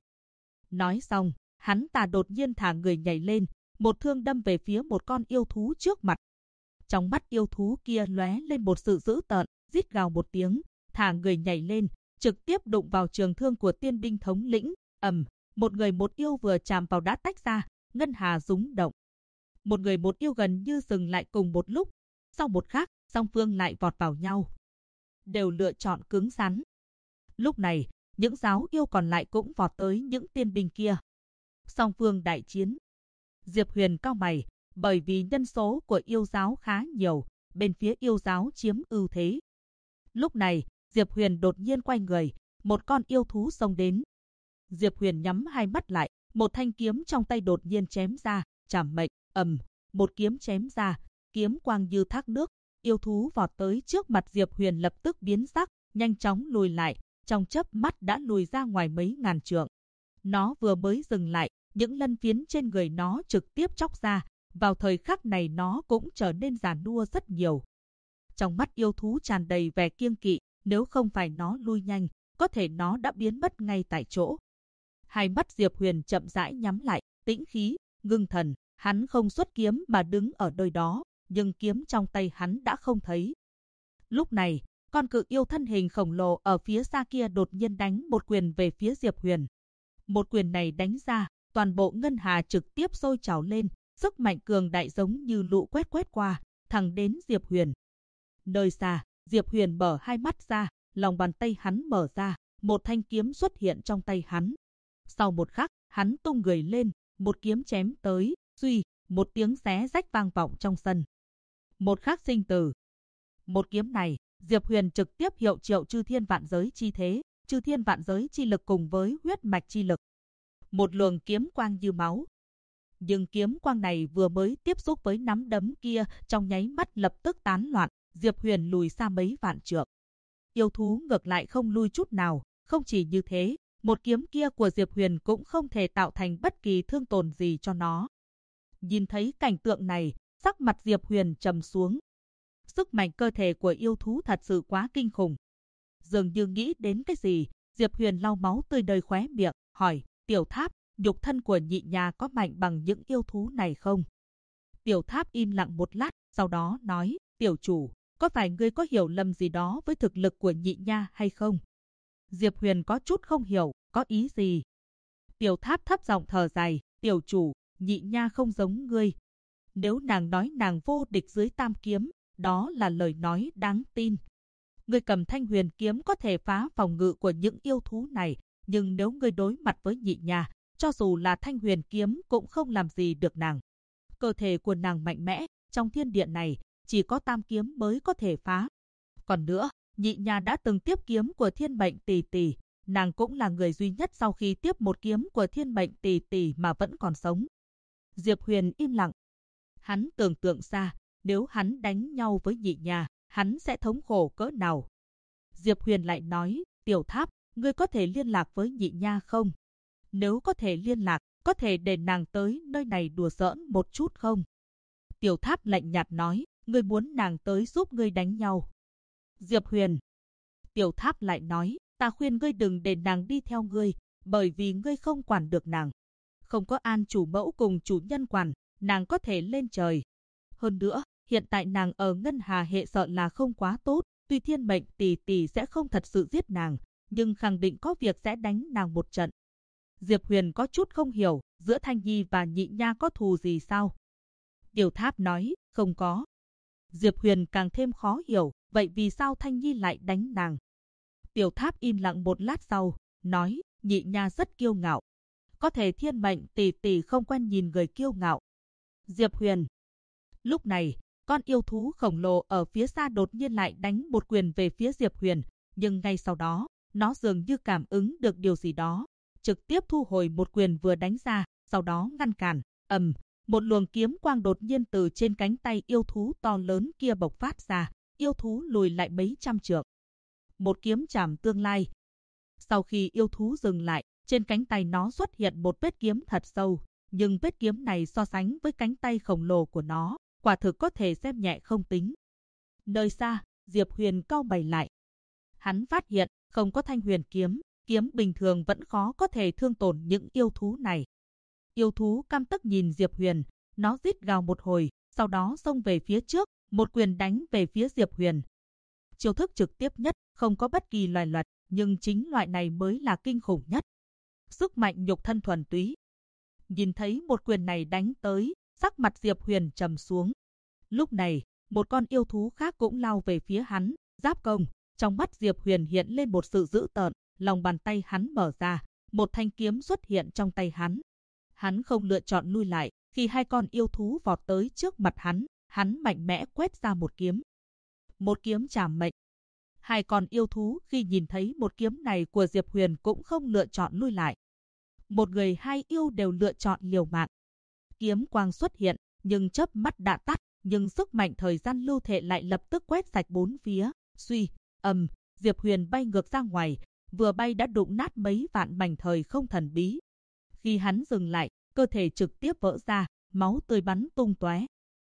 Nói xong, hắn ta đột nhiên thả người nhảy lên, một thương đâm về phía một con yêu thú trước mặt. Trong mắt yêu thú kia lóe lên một sự dữ tợn, rít gào một tiếng, thả người nhảy lên, trực tiếp đụng vào trường thương của tiên binh thống lĩnh. Một người một yêu vừa chạm vào đã tách ra, ngân hà rúng động. Một người một yêu gần như dừng lại cùng một lúc, sau một khắc, song phương lại vọt vào nhau. Đều lựa chọn cứng rắn. Lúc này, những giáo yêu còn lại cũng vọt tới những tiên binh kia. Song phương đại chiến. Diệp Huyền cau mày, bởi vì nhân số của yêu giáo khá nhiều, bên phía yêu giáo chiếm ưu thế. Lúc này, Diệp Huyền đột nhiên quay người, một con yêu thú xông đến. Diệp Huyền nhắm hai mắt lại, một thanh kiếm trong tay đột nhiên chém ra, trảm mệnh, một kiếm chém ra, kiếm quang như thác nước, yêu thú vọt tới trước mặt Diệp Huyền lập tức biến sắc, nhanh chóng lùi lại, trong chớp mắt đã lùi ra ngoài mấy ngàn trượng. Nó vừa mới dừng lại, những lân phiến trên người nó trực tiếp chóc ra, vào thời khắc này nó cũng trở nên giàn nua rất nhiều. Trong mắt yêu thú tràn đầy vẻ kiêng kỵ, nếu không phải nó lui nhanh, có thể nó đã biến mất ngay tại chỗ. Hai mắt Diệp Huyền chậm rãi nhắm lại, tĩnh khí, ngưng thần, hắn không xuất kiếm mà đứng ở nơi đó, nhưng kiếm trong tay hắn đã không thấy. Lúc này, con cự yêu thân hình khổng lồ ở phía xa kia đột nhiên đánh một quyền về phía Diệp Huyền. Một quyền này đánh ra, toàn bộ ngân hà trực tiếp sôi trào lên, sức mạnh cường đại giống như lũ quét qua, thẳng đến Diệp Huyền. Nơi xa, Diệp Huyền mở hai mắt ra, lòng bàn tay hắn mở ra, một thanh kiếm xuất hiện trong tay hắn. Sau một khắc, hắn tung người lên, một kiếm chém tới, suy, một tiếng xé rách vang vọng trong sân. Một khắc sinh tử. Một kiếm này, Diệp Huyền trực tiếp hiệu triệu chư thiên vạn giới chi thế, chư thiên vạn giới chi lực cùng với huyết mạch chi lực. Một luồng kiếm quang như máu. Nhưng kiếm quang này vừa mới tiếp xúc với nắm đấm kia, trong nháy mắt lập tức tán loạn, Diệp Huyền lùi xa mấy vạn trượng. Yêu thú ngược lại không lui chút nào, không chỉ như thế, một kiếm kia của Diệp Huyền cũng không thể tạo thành bất kỳ thương tổn gì cho nó. Nhìn thấy cảnh tượng này, sắc mặt Diệp Huyền trầm xuống. Sức mạnh cơ thể của yêu thú thật sự quá kinh khủng. Dường như nghĩ đến cái gì, Diệp Huyền lau máu tươi nơi khóe miệng, hỏi, Tiểu Tháp, nhục thân của nhị nha có mạnh bằng những yêu thú này không? Tiểu Tháp im lặng một lát, sau đó nói, tiểu chủ, có phải ngươi có hiểu lầm gì đó với thực lực của nhị nha hay không? Diệp Huyền có chút không hiểu, có ý gì? Tiểu Tháp thấp giọng thở dài, tiểu chủ, nhị nha không giống ngươi. Nếu nàng nói nàng vô địch dưới tam kiếm, đó là lời nói đáng tin. Ngươi cầm thanh huyền kiếm có thể phá phòng ngự của những yêu thú này, nhưng nếu ngươi đối mặt với nhị nha, cho dù là thanh huyền kiếm cũng không làm gì được nàng. Cơ thể của nàng mạnh mẽ, trong thiên địa này, chỉ có tam kiếm mới có thể phá. Còn nữa, Nhị Nha đã từng tiếp kiếm của Thiên Mệnh Tỷ Tỷ, nàng cũng là người duy nhất sau khi tiếp một kiếm của Thiên Mệnh Tỷ Tỷ mà vẫn còn sống. Diệp Huyền im lặng. Hắn tưởng tượng ra, nếu hắn đánh nhau với Nhị Nha, hắn sẽ thống khổ cỡ nào. Diệp Huyền lại nói, Tiểu Tháp, ngươi có thể liên lạc với Nhị Nha không? Nếu có thể liên lạc, có thể để nàng tới nơi này đùa giỡn một chút không? Tiểu Tháp lạnh nhạt nói, ngươi muốn nàng tới giúp ngươi đánh nhau. Diệp Huyền. Tiểu Tháp lại nói, ta khuyên ngươi đừng để nàng đi theo ngươi, bởi vì ngươi không quản được nàng. Không có An chủ mẫu cùng chủ nhân quản, nàng có thể lên trời. Hơn nữa, hiện tại nàng ở Ngân Hà hệ sợ là không quá tốt, tuy Thiên Mệnh Tỷ Tỷ sẽ không thật sự giết nàng, nhưng khẳng định có việc sẽ đánh nàng một trận. Diệp Huyền có chút không hiểu, giữa Thanh Nhi và Nhị Nha có thù gì sao? Tiểu Tháp nói, không có. Diệp Huyền càng thêm khó hiểu, vậy vì sao Thanh Nhi lại đánh nàng? Tiểu Tháp im lặng một lát sau, nói, Nhị Nha rất kiêu ngạo. Có thể Thiên Mệnh Tỷ Tỷ không quen nhìn người kiêu ngạo. Diệp Huyền. Lúc này, con yêu thú khổng lồ ở phía xa đột nhiên lại đánh một quyền về phía Diệp Huyền, nhưng ngay sau đó, nó dường như cảm ứng được điều gì đó, trực tiếp thu hồi một quyền vừa đánh ra, sau đó ngăn cản. Một luồng kiếm quang đột nhiên từ trên cánh tay yêu thú to lớn kia bộc phát ra, yêu thú lùi lại mấy trăm trượng. Một kiếm chạm tương lai. Sau khi yêu thú dừng lại, trên cánh tay nó xuất hiện một vết kiếm thật sâu, nhưng vết kiếm này so sánh với cánh tay khổng lồ của nó, quả thực có thể xem nhẹ không tính. Nơi xa, Diệp Huyền cau mày lại. Hắn phát hiện, không có Thanh Huyền kiếm, kiếm bình thường vẫn khó có thể thương tổn những yêu thú này. Yêu thú căm tức nhìn Diệp Huyền, nó rít gào một hồi, sau đó xông về phía trước, một quyền đánh về phía Diệp Huyền. Chiêu thức trực tiếp nhất, không có bất kỳ loài luật, nhưng chính loại này mới là kinh khủng nhất. Sức mạnh nhục thân thuần túy. Nhìn thấy một quyền này đánh tới, sắc mặt Diệp Huyền trầm xuống. Lúc này, một con yêu thú khác cũng lao về phía hắn, giáp công. Trong mắt Diệp Huyền hiện lên một sự dữ tợn, lòng bàn tay hắn mở ra, một thanh kiếm xuất hiện trong tay hắn. Hắn không lựa chọn lui lại, khi hai con yêu thú vọt tới trước mặt hắn mạnh mẽ quét ra một kiếm. Một kiếm trảm mệnh. Hai con yêu thú khi nhìn thấy một kiếm này của Diệp Huyền cũng không lựa chọn lui lại. Một người hai yêu đều lựa chọn liều mạng. Kiếm quang xuất hiện, nhưng chớp mắt đã tắt, nhưng sức mạnh thời gian lưu thể lại lập tức quét sạch bốn phía. Suy, Diệp Huyền bay ngược ra ngoài, vừa bay đã đụng nát mấy vạn mảnh thời không thần bí. Khi hắn dừng lại, cơ thể trực tiếp vỡ ra, máu tươi bắn tung tóe.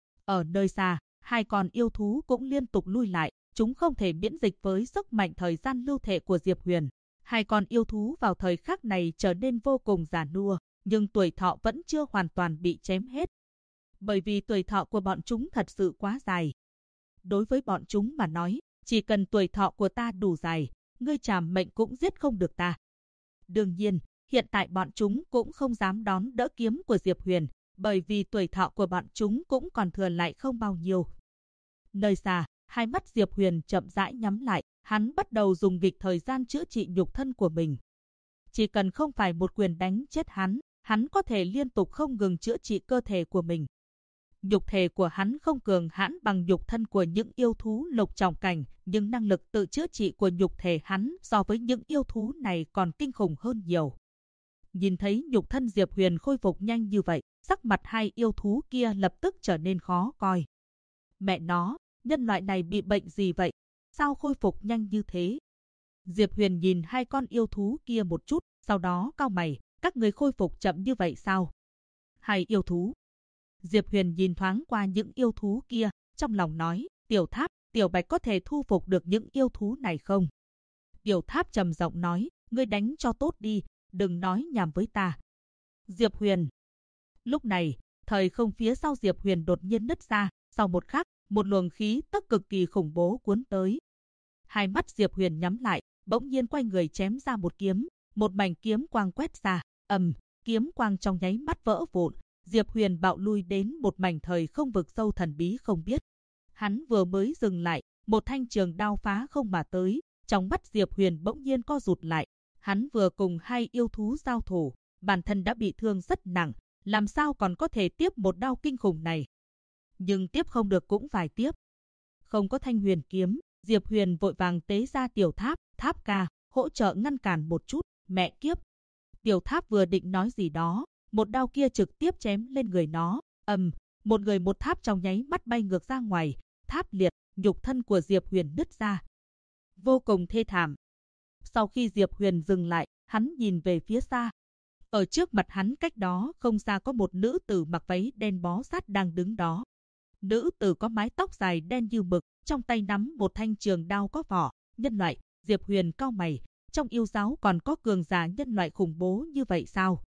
Ở nơi xa, hai con yêu thú cũng liên tục lui lại, chúng không thể miễn dịch với sức mạnh thời gian lưu thể của Diệp Huyền. Hai con yêu thú vào thời khắc này trở nên vô cùng già nua, nhưng tuổi thọ vẫn chưa hoàn toàn bị chém hết. Bởi vì tuổi thọ của bọn chúng thật sự quá dài. Đối với bọn chúng mà nói, chỉ cần tuổi thọ của ta đủ dài, ngươi trảm mệnh cũng giết không được ta. Đương nhiên, hiện tại bọn chúng cũng không dám đón đỡ kiếm của Diệp Huyền, bởi vì tuổi thọ của bọn chúng cũng còn thừa lại không bao nhiêu. Nơi xa, hai mắt Diệp Huyền chậm rãi nhắm lại, hắn bắt đầu dùng nghịch thời gian chữa trị nhục thân của mình. Chỉ cần không phải một quyền đánh chết hắn có thể liên tục không ngừng chữa trị cơ thể của mình. Nhục thể của hắn không cường hãn bằng nhục thân của những yêu thú lục trọng cảnh, nhưng năng lực tự chữa trị của nhục thể hắn so với những yêu thú này còn kinh khủng hơn nhiều. Nhìn thấy nhục thân Diệp Huyền khôi phục nhanh như vậy, sắc mặt hai yêu thú kia lập tức trở nên khó coi. Mẹ nó, nhân loại này bị bệnh gì vậy? Sao khôi phục nhanh như thế? Diệp Huyền nhìn hai con yêu thú kia một chút, sau đó cau mày, các người khôi phục chậm như vậy sao? Hai yêu thú. Diệp Huyền nhìn thoáng qua những yêu thú kia, trong lòng nói, Tiểu Tháp, Tiểu Bạch có thể thu phục được những yêu thú này không? Tiểu Tháp trầm giọng nói, ngươi đánh cho tốt đi, đừng nói nhảm với ta. Diệp Huyền. Lúc này, thời không phía sau Diệp Huyền đột nhiên nứt ra, sau một khắc, một luồng khí tức cực kỳ khủng bố cuốn tới. Hai mắt Diệp Huyền nhắm lại, bỗng nhiên quay người chém ra một kiếm, một mảnh kiếm quang quét ra, kiếm quang trong nháy mắt vỡ vụn, Diệp Huyền bạo lui đến một mảnh thời không vực sâu thần bí không biết. Hắn vừa mới dừng lại, một thanh trường đao phá không mà tới, trong mắt Diệp Huyền bỗng nhiên co rụt lại. Hắn vừa cùng hai yêu thú giao thủ, bản thân đã bị thương rất nặng, làm sao còn có thể tiếp một đao kinh khủng này. Nhưng tiếp không được cũng phải tiếp, Không có Thanh Huyền kiếm, Diệp Huyền vội vàng tế ra tiểu tháp, Tháp ca, hỗ trợ ngăn cản một chút, mẹ kiếp. Tiểu tháp vừa định nói gì đó, một đao kia trực tiếp chém lên người nó, một người một tháp trong nháy mắt bay ngược ra ngoài, tháp liệt, nhục thân của Diệp Huyền nứt ra. Vô cùng thê thảm. Sau khi Diệp Huyền dừng lại, hắn nhìn về phía xa. Ở trước mặt hắn cách đó không xa có một nữ tử mặc váy đen bó sát đang đứng đó. Nữ tử có mái tóc dài đen như mực, trong tay nắm một thanh trường đao có vỏ. Nhân loại, Diệp Huyền cau mày, trong yêu giáo còn có cường giả nhân loại khủng bố như vậy sao?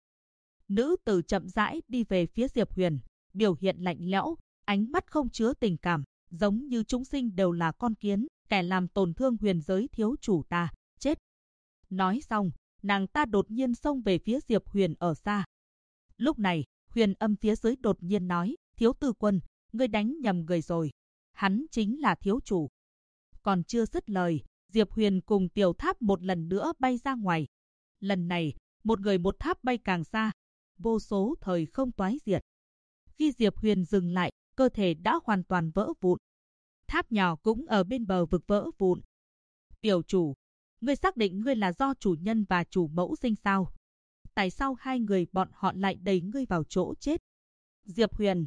Nữ tử chậm rãi đi về phía Diệp Huyền, biểu hiện lạnh lẽo, ánh mắt không chứa tình cảm, giống như chúng sinh đều là con kiến, kẻ làm tổn thương huyền giới thiếu chủ ta, chết. Nói xong, nàng ta đột nhiên xông về phía Diệp Huyền ở xa. Lúc này, huyền âm phía dưới đột nhiên nói, thiếu tư quân, ngươi đánh nhầm người rồi. Hắn chính là thiếu chủ. Còn chưa dứt lời, Diệp Huyền cùng tiểu tháp một lần nữa bay ra ngoài. Lần này, một người một tháp bay càng xa. Vô số thời không toái diệt. Khi Diệp Huyền dừng lại, cơ thể đã hoàn toàn vỡ vụn. Tháp nhỏ cũng ở bên bờ vực vỡ vụn. Tiểu chủ, ngươi xác định ngươi là do chủ nhân và chủ mẫu sinh sao? Tại sao hai người bọn họ lại đẩy ngươi vào chỗ chết? Diệp Huyền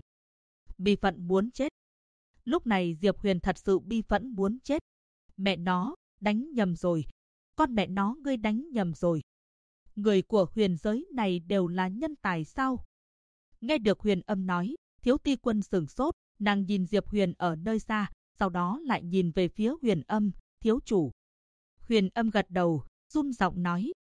bi phận muốn chết. Lúc này Diệp Huyền thật sự bi phẫn muốn chết. Mẹ nó, đánh nhầm rồi. Con mẹ nó ngươi đánh nhầm rồi. Người của huyền giới này đều là nhân tài sao? Nghe được huyền âm nói, thiếu ti quân sửng sốt, nàng nhìn Diệp Huyền ở nơi xa, sau đó lại nhìn về phía huyền âm, thiếu chủ. Huyền âm gật đầu, run giọng nói,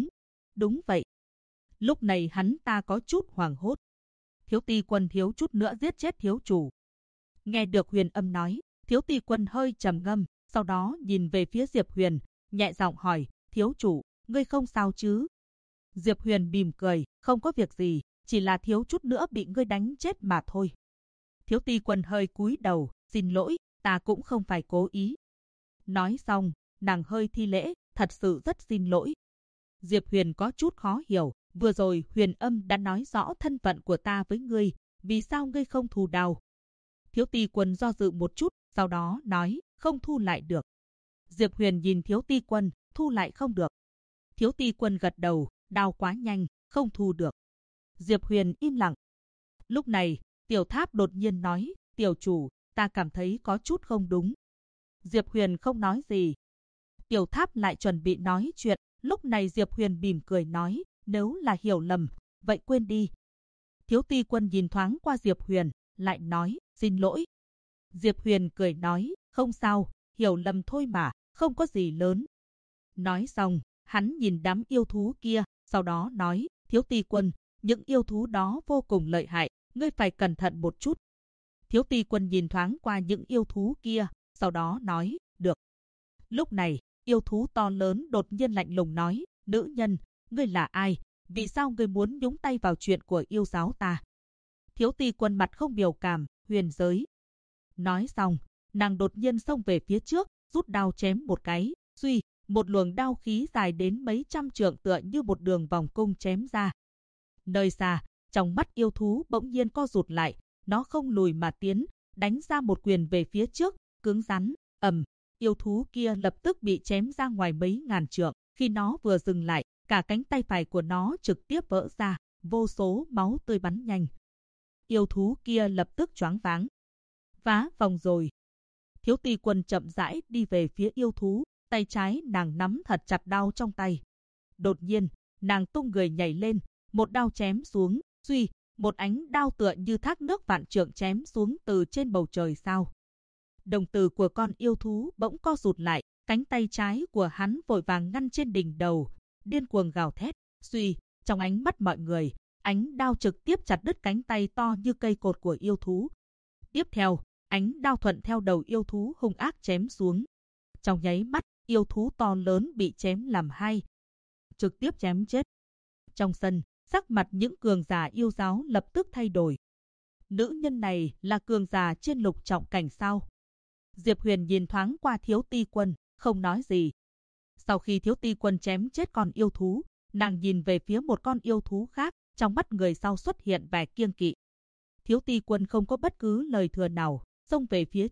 đúng vậy. Lúc này hắn ta có chút hoảng hốt. Thiếu ti quân thiếu chút nữa giết chết thiếu chủ. Nghe được huyền âm nói, thiếu ti quân hơi trầm ngâm, sau đó nhìn về phía Diệp Huyền, nhẹ giọng hỏi, thiếu chủ, ngươi không sao chứ? Diệp Huyền mỉm cười, không có việc gì, chỉ là thiếu chút nữa bị ngươi đánh chết mà thôi. Thiếu ti quân hơi cúi đầu, xin lỗi, ta cũng không phải cố ý. Nói xong, nàng hơi thi lễ, thật sự rất xin lỗi. Diệp Huyền có chút khó hiểu, vừa rồi huyền âm đã nói rõ thân phận của ta với ngươi, vì sao ngươi không thù đào? Thiếu ti quân do dự một chút, sau đó nói, không thu lại được. Diệp Huyền nhìn thiếu ti quân, thu lại không được. Thiếu ti quân gật đầu, đào quá nhanh, không thu được. Diệp Huyền im lặng. Lúc này, tiểu tháp đột nhiên nói, tiểu chủ, ta cảm thấy có chút không đúng. Diệp Huyền không nói gì. Tiểu tháp lại chuẩn bị nói chuyện, lúc này Diệp Huyền mỉm cười nói, nếu là hiểu lầm, vậy quên đi. Thiếu ti quân nhìn thoáng qua Diệp Huyền, lại nói, xin lỗi. Diệp Huyền cười nói, không sao, hiểu lầm thôi mà, không có gì lớn. Nói xong, hắn nhìn đám yêu thú kia, sau đó nói, thiếu ti quân, những yêu thú đó vô cùng lợi hại, ngươi phải cẩn thận một chút. Thiếu ti quân nhìn thoáng qua những yêu thú kia, sau đó nói, được. Lúc này, yêu thú to lớn đột nhiên lạnh lùng nói, nữ nhân, ngươi là ai? Vì sao ngươi muốn nhúng tay vào chuyện của yêu giáo ta? Thiếu ti quân mặt không biểu cảm, huyền giới. Nói xong, nàng đột nhiên xông về phía trước, rút đao chém một cái, suy, một luồng đao khí dài đến mấy trăm trượng tựa như một đường vòng cung chém ra. Nơi xa, trong mắt yêu thú bỗng nhiên co rụt lại, nó không lùi mà tiến, đánh ra một quyền về phía trước, cứng rắn, yêu thú kia lập tức bị chém ra ngoài mấy ngàn trượng, khi nó vừa dừng lại, cả cánh tay phải của nó trực tiếp vỡ ra, vô số máu tươi bắn nhanh. Yêu thú kia lập tức choáng váng. Phá vòng rồi. Thiếu ti quân chậm rãi đi về phía yêu thú, tay trái nàng nắm thật chặt đao trong tay. Đột nhiên, nàng tung người nhảy lên, một đao chém xuống, suy, một ánh đao tựa như thác nước vạn trượng chém xuống từ trên bầu trời sao. Đồng tử của con yêu thú bỗng co rụt lại, cánh tay trái của hắn vội vàng ngăn trên đỉnh đầu, điên cuồng gào thét, suy, trong ánh mắt mọi người, ánh đao trực tiếp chặt đứt cánh tay to như cây cột của yêu thú. Tiếp theo, ánh đao thuận theo đầu yêu thú hung ác chém xuống. Trong nháy mắt, yêu thú to lớn bị chém làm hai, trực tiếp chém chết. Trong sân, sắc mặt những cường giả yêu giáo lập tức thay đổi. Nữ nhân này là cường giả trên lục trọng cảnh sao? Diệp Huyền nhìn thoáng qua thiếu ti quân, không nói gì. Sau khi thiếu ti quân chém chết con yêu thú, nàng nhìn về phía một con yêu thú khác, trong mắt người sau xuất hiện vẻ kiêng kỵ. Thiếu ti quân không có bất cứ lời thừa nào, xông về phía trước,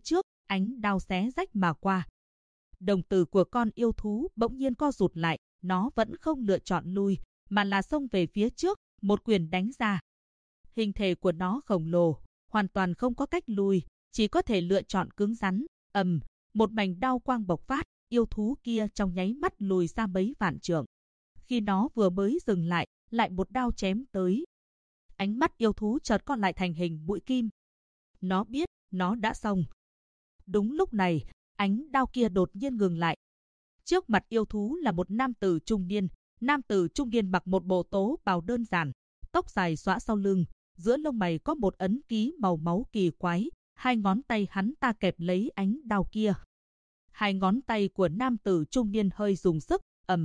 ánh đao xé rách mà qua. Đồng tử của con yêu thú bỗng nhiên co rụt lại, nó vẫn không lựa chọn lui, mà là xông về phía trước, một quyền đánh ra. Hình thể của nó khổng lồ, hoàn toàn không có cách lui, chỉ có thể lựa chọn cứng rắn. Một mảnh đao quang bộc phát, yêu thú kia trong nháy mắt lùi ra mấy vạn trượng. Khi nó vừa mới dừng lại, lại một đao chém tới. Ánh mắt yêu thú chợt co lại thành hình mũi kim. Nó biết, nó đã xong. Đúng lúc này, ánh đao kia đột nhiên ngừng lại. Trước mặt yêu thú là một nam tử trung niên. Nam tử trung niên mặc một bộ tố bào đơn giản, tóc dài xõa sau lưng, giữa lông mày có một ấn ký màu máu kỳ quái, hai ngón tay hắn ta kẹp lấy ánh đao kia. Hai ngón tay của nam tử trung niên hơi dùng sức,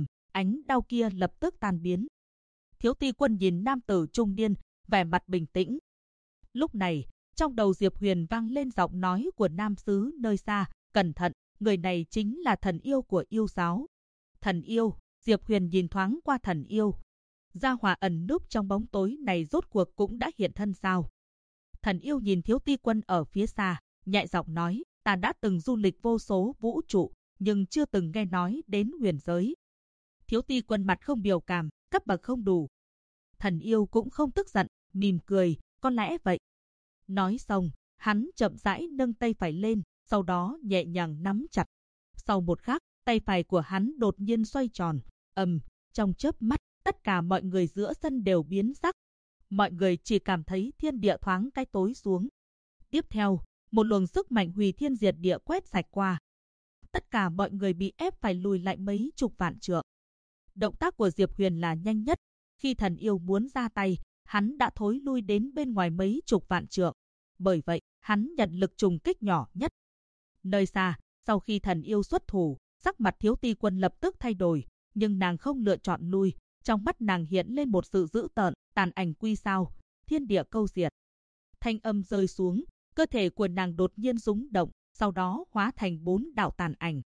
ánh đao kia lập tức tan biến. Thiếu Ti Quân nhìn nam tử trung niên, vẻ mặt bình tĩnh. Lúc này, trong đầu Diệp Huyền vang lên giọng nói của nam sứ nơi xa, cẩn thận, người này chính là thần yêu của yêu giáo. Thần yêu, Diệp Huyền nhìn thoáng qua thần yêu. Gia hỏa ẩn núp trong bóng tối này rốt cuộc cũng đã hiện thân sao? Thần yêu nhìn Thiếu Ti Quân ở phía xa, nhẹ giọng nói, ta đã từng du lịch vô số vũ trụ, nhưng chưa từng nghe nói đến huyền giới. Thiếu Ti Quân mặt không biểu cảm, cấp bậc không đủ. Thần yêu cũng không tức giận, mỉm cười, có lẽ vậy. Nói xong, hắn chậm rãi nâng tay phải lên, sau đó nhẹ nhàng nắm chặt. Sau một khắc, tay phải của hắn đột nhiên xoay tròn. Trong chớp mắt, tất cả mọi người giữa sân đều biến sắc. Mọi người chỉ cảm thấy thiên địa thoáng cái tối xuống. Tiếp theo, một luồng sức mạnh hủy thiên diệt địa quét sạch qua. Tất cả mọi người bị ép phải lùi lại mấy chục vạn trượng. Động tác của Diệp Huyền là nhanh nhất. Khi thần yêu muốn ra tay, hắn đã thối lui đến bên ngoài mấy chục vạn trượng. Bởi vậy, hắn nhận lực trùng kích nhỏ nhất. Nơi xa, sau khi thần yêu xuất thủ, sắc mặt Thiếu Ti Quân lập tức thay đổi, nhưng nàng không lựa chọn lui. Trong mắt nàng hiện lên một sự dữ tợn, tàn ảnh quy sao, thiên địa câu diệt. Thanh âm rơi xuống, cơ thể của nàng đột nhiên rúng động, sau đó hóa thành 4 đạo tàn ảnh.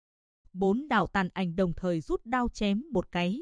4 đạo tàn ảnh đồng thời rút đao chém một cái.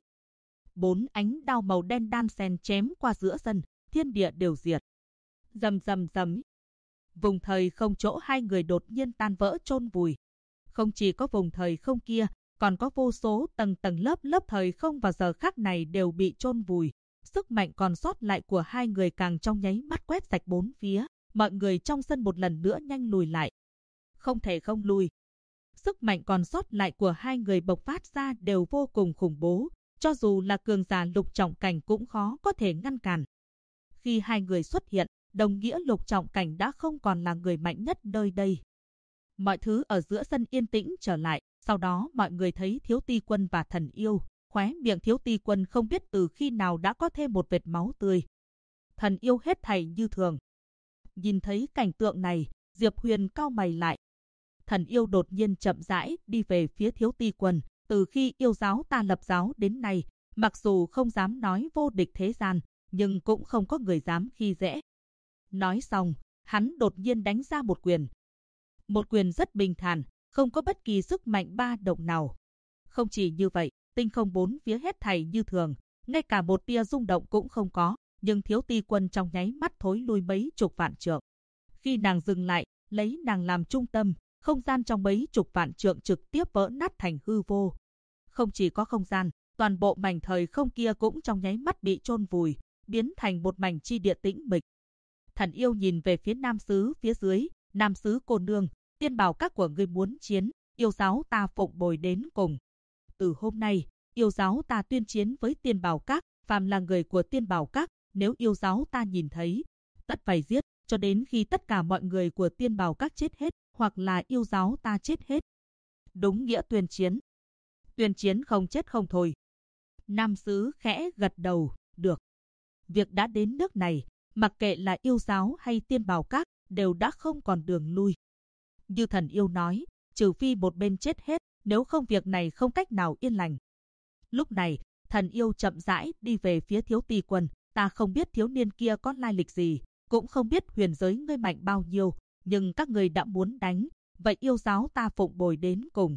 4 ánh đao màu đen đan xen chém qua giữa sân, thiên địa đều diệt. Rầm rầm rầm. Vùng thời không chỗ hai người đột nhiên tan vỡ chôn vùi. Không chỉ có vùng thời không kia, còn có vô số tầng tầng lớp lớp thời không vào giờ khắc này đều bị chôn vùi. Sức mạnh còn sót lại của hai người càng trong nháy mắt quét sạch bốn phía. Mọi người trong sân một lần nữa nhanh lùi lại. Không thể không lùi. Sức mạnh còn sót lại của hai người bộc phát ra đều vô cùng khủng bố. Cho dù là cường giả lục trọng cảnh cũng khó có thể ngăn cản. Khi hai người xuất hiện, đồng nghĩa lục trọng cảnh đã không còn là người mạnh nhất nơi đây. Mọi thứ ở giữa sân yên tĩnh trở lại. Sau đó mọi người thấy Thiếu Ti Quân và thần yêu. Khóe miệng Thiếu Ti Quân không biết từ khi nào đã có thêm một vệt máu tươi. Thần yêu hết thảy như thường. Nhìn thấy cảnh tượng này, Diệp Huyền cau mày lại. Thần yêu đột nhiên chậm rãi đi về phía Thiếu Ti Quân. Từ khi yêu giáo ta lập giáo đến nay, mặc dù không dám nói vô địch thế gian, nhưng cũng không có người dám khi dễ. Nói xong, hắn đột nhiên đánh ra một quyền. Một quyền rất bình thản, không có bất kỳ sức mạnh ba động nào. Không chỉ như vậy, tinh không bốn phía hết thảy như thường, ngay cả một tia rung động cũng không có, nhưng Thiếu Ti Quân trong nháy mắt thối lui mấy chục vạn trượng. Khi nàng dừng lại, lấy nàng làm trung tâm, không gian trong mấy chục vạn trượng trực tiếp vỡ nát thành hư vô. Không chỉ có không gian, toàn bộ mảnh thời không kia cũng trong nháy mắt bị chôn vùi, biến thành một mảnh chi địa tĩnh mịch. Thần yêu nhìn về phía nam sứ phía dưới, nam sứ cô nương, tiên bảo các của ngươi muốn chiến, yêu giáo ta phụng bồi đến cùng. Từ hôm nay, yêu giáo ta tuyên chiến với tiên bảo các, phàm là người của tiên bảo các, nếu yêu giáo ta nhìn thấy, tất phải giết, cho đến khi tất cả mọi người của tiên bảo các chết hết, hoặc là yêu giáo ta chết hết. Đúng nghĩa tuyên chiến. Tuyên chiến không chết không thôi. Nam sứ khẽ gật đầu, được. Việc đã đến nước này, mặc kệ là yêu giáo hay tiên bảo các, đều đã không còn đường lui. Như thần yêu nói, trừ phi một bên chết hết, nếu không việc này không cách nào yên lành. Lúc này, thần yêu chậm rãi đi về phía Thiếu Ti Quân. Ta không biết thiếu niên kia có lai lịch gì, cũng không biết huyền giới ngươi mạnh bao nhiêu, nhưng các người đã muốn đánh, vậy yêu giáo ta phụng bồi đến cùng.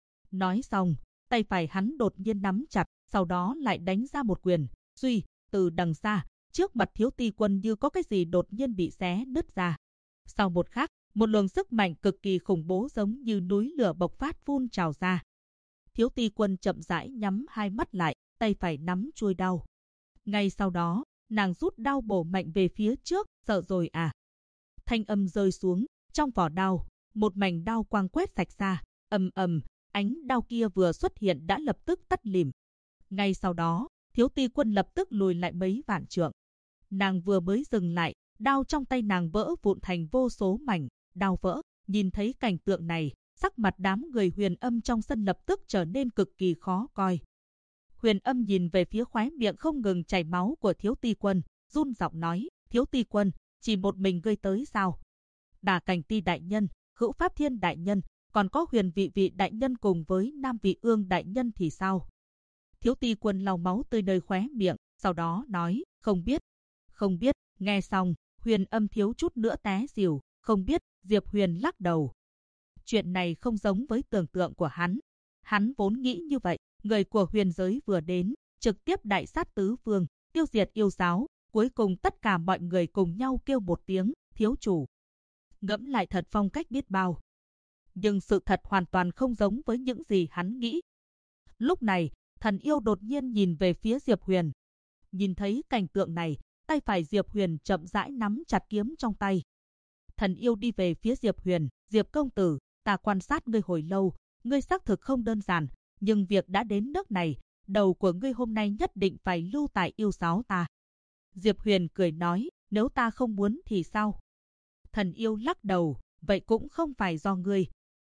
Nói xong, tay phải hắn đột nhiên nắm chặt, sau đó lại đánh ra một quyền. Suy, từ đằng xa, trước mặt Thiếu Ti Quân như có cái gì đột nhiên bị xé nứt ra. Sau một khắc, Một luồng sức mạnh cực kỳ khủng bố giống như núi lửa bộc phát phun trào ra. Thiếu Ti Quân chậm rãi nhắm hai mắt lại, tay phải nắm chuôi đao. Ngay sau đó, nàng rút đao bổ mạnh về phía trước, sợ rồi à. Thanh âm rơi xuống, trong vỏ đao, một mảnh đao quang quét sạch ra, ầm ầm, ánh đao kia vừa xuất hiện đã lập tức tắt lìm. Ngay sau đó, Thiếu Ti Quân lập tức lùi lại mấy vạn trượng. Nàng vừa mới dừng lại, đao trong tay nàng vỡ vụn thành vô số mảnh, đao vỡ. Nhìn thấy cảnh tượng này, sắc mặt đám người Huyền Âm trong sân lập tức trở nên cực kỳ khó coi. Huyền Âm nhìn về phía khóe miệng không ngừng chảy máu của Thiếu Ti Quân, run giọng nói, Thiếu Ti Quân, chỉ một mình ngươi tới sao? Đả Cảnh Ti đại nhân, Hữu Pháp Thiên đại nhân, còn có Huyền Vị Vị đại nhân cùng với Nam Vị Ương đại nhân thì sao? Thiếu Ti Quân lau máu tươi nơi khóe miệng, sau đó nói, không biết. Không biết. Nghe xong, Huyền Âm thiếu chút nữa té xỉu, không biết. Diệp Huyền lắc đầu. Chuyện này không giống với tưởng tượng của hắn. Hắn vốn nghĩ như vậy, người của huyền giới vừa đến, trực tiếp đại sát tứ phương, tiêu diệt yêu giáo, cuối cùng tất cả mọi người cùng nhau kêu một tiếng, thiếu chủ. Ngẫm lại thật phong cách biết bao. Nhưng sự thật hoàn toàn không giống với những gì hắn nghĩ. Lúc này, Thần Yêu đột nhiên nhìn về phía Diệp Huyền. Nhìn thấy cảnh tượng này, tay phải Diệp Huyền chậm rãi nắm chặt kiếm trong tay. Thần Yêu đi về phía Diệp Huyền, Diệp công tử, ta quan sát ngươi hồi lâu, ngươi xác thực không đơn giản, nhưng việc đã đến nước này, đầu của ngươi hôm nay nhất định phải lưu tại yêu giáo ta. Diệp Huyền cười nói, nếu ta không muốn thì sao? Thần Yêu lắc đầu, vậy cũng không phải do ngươi.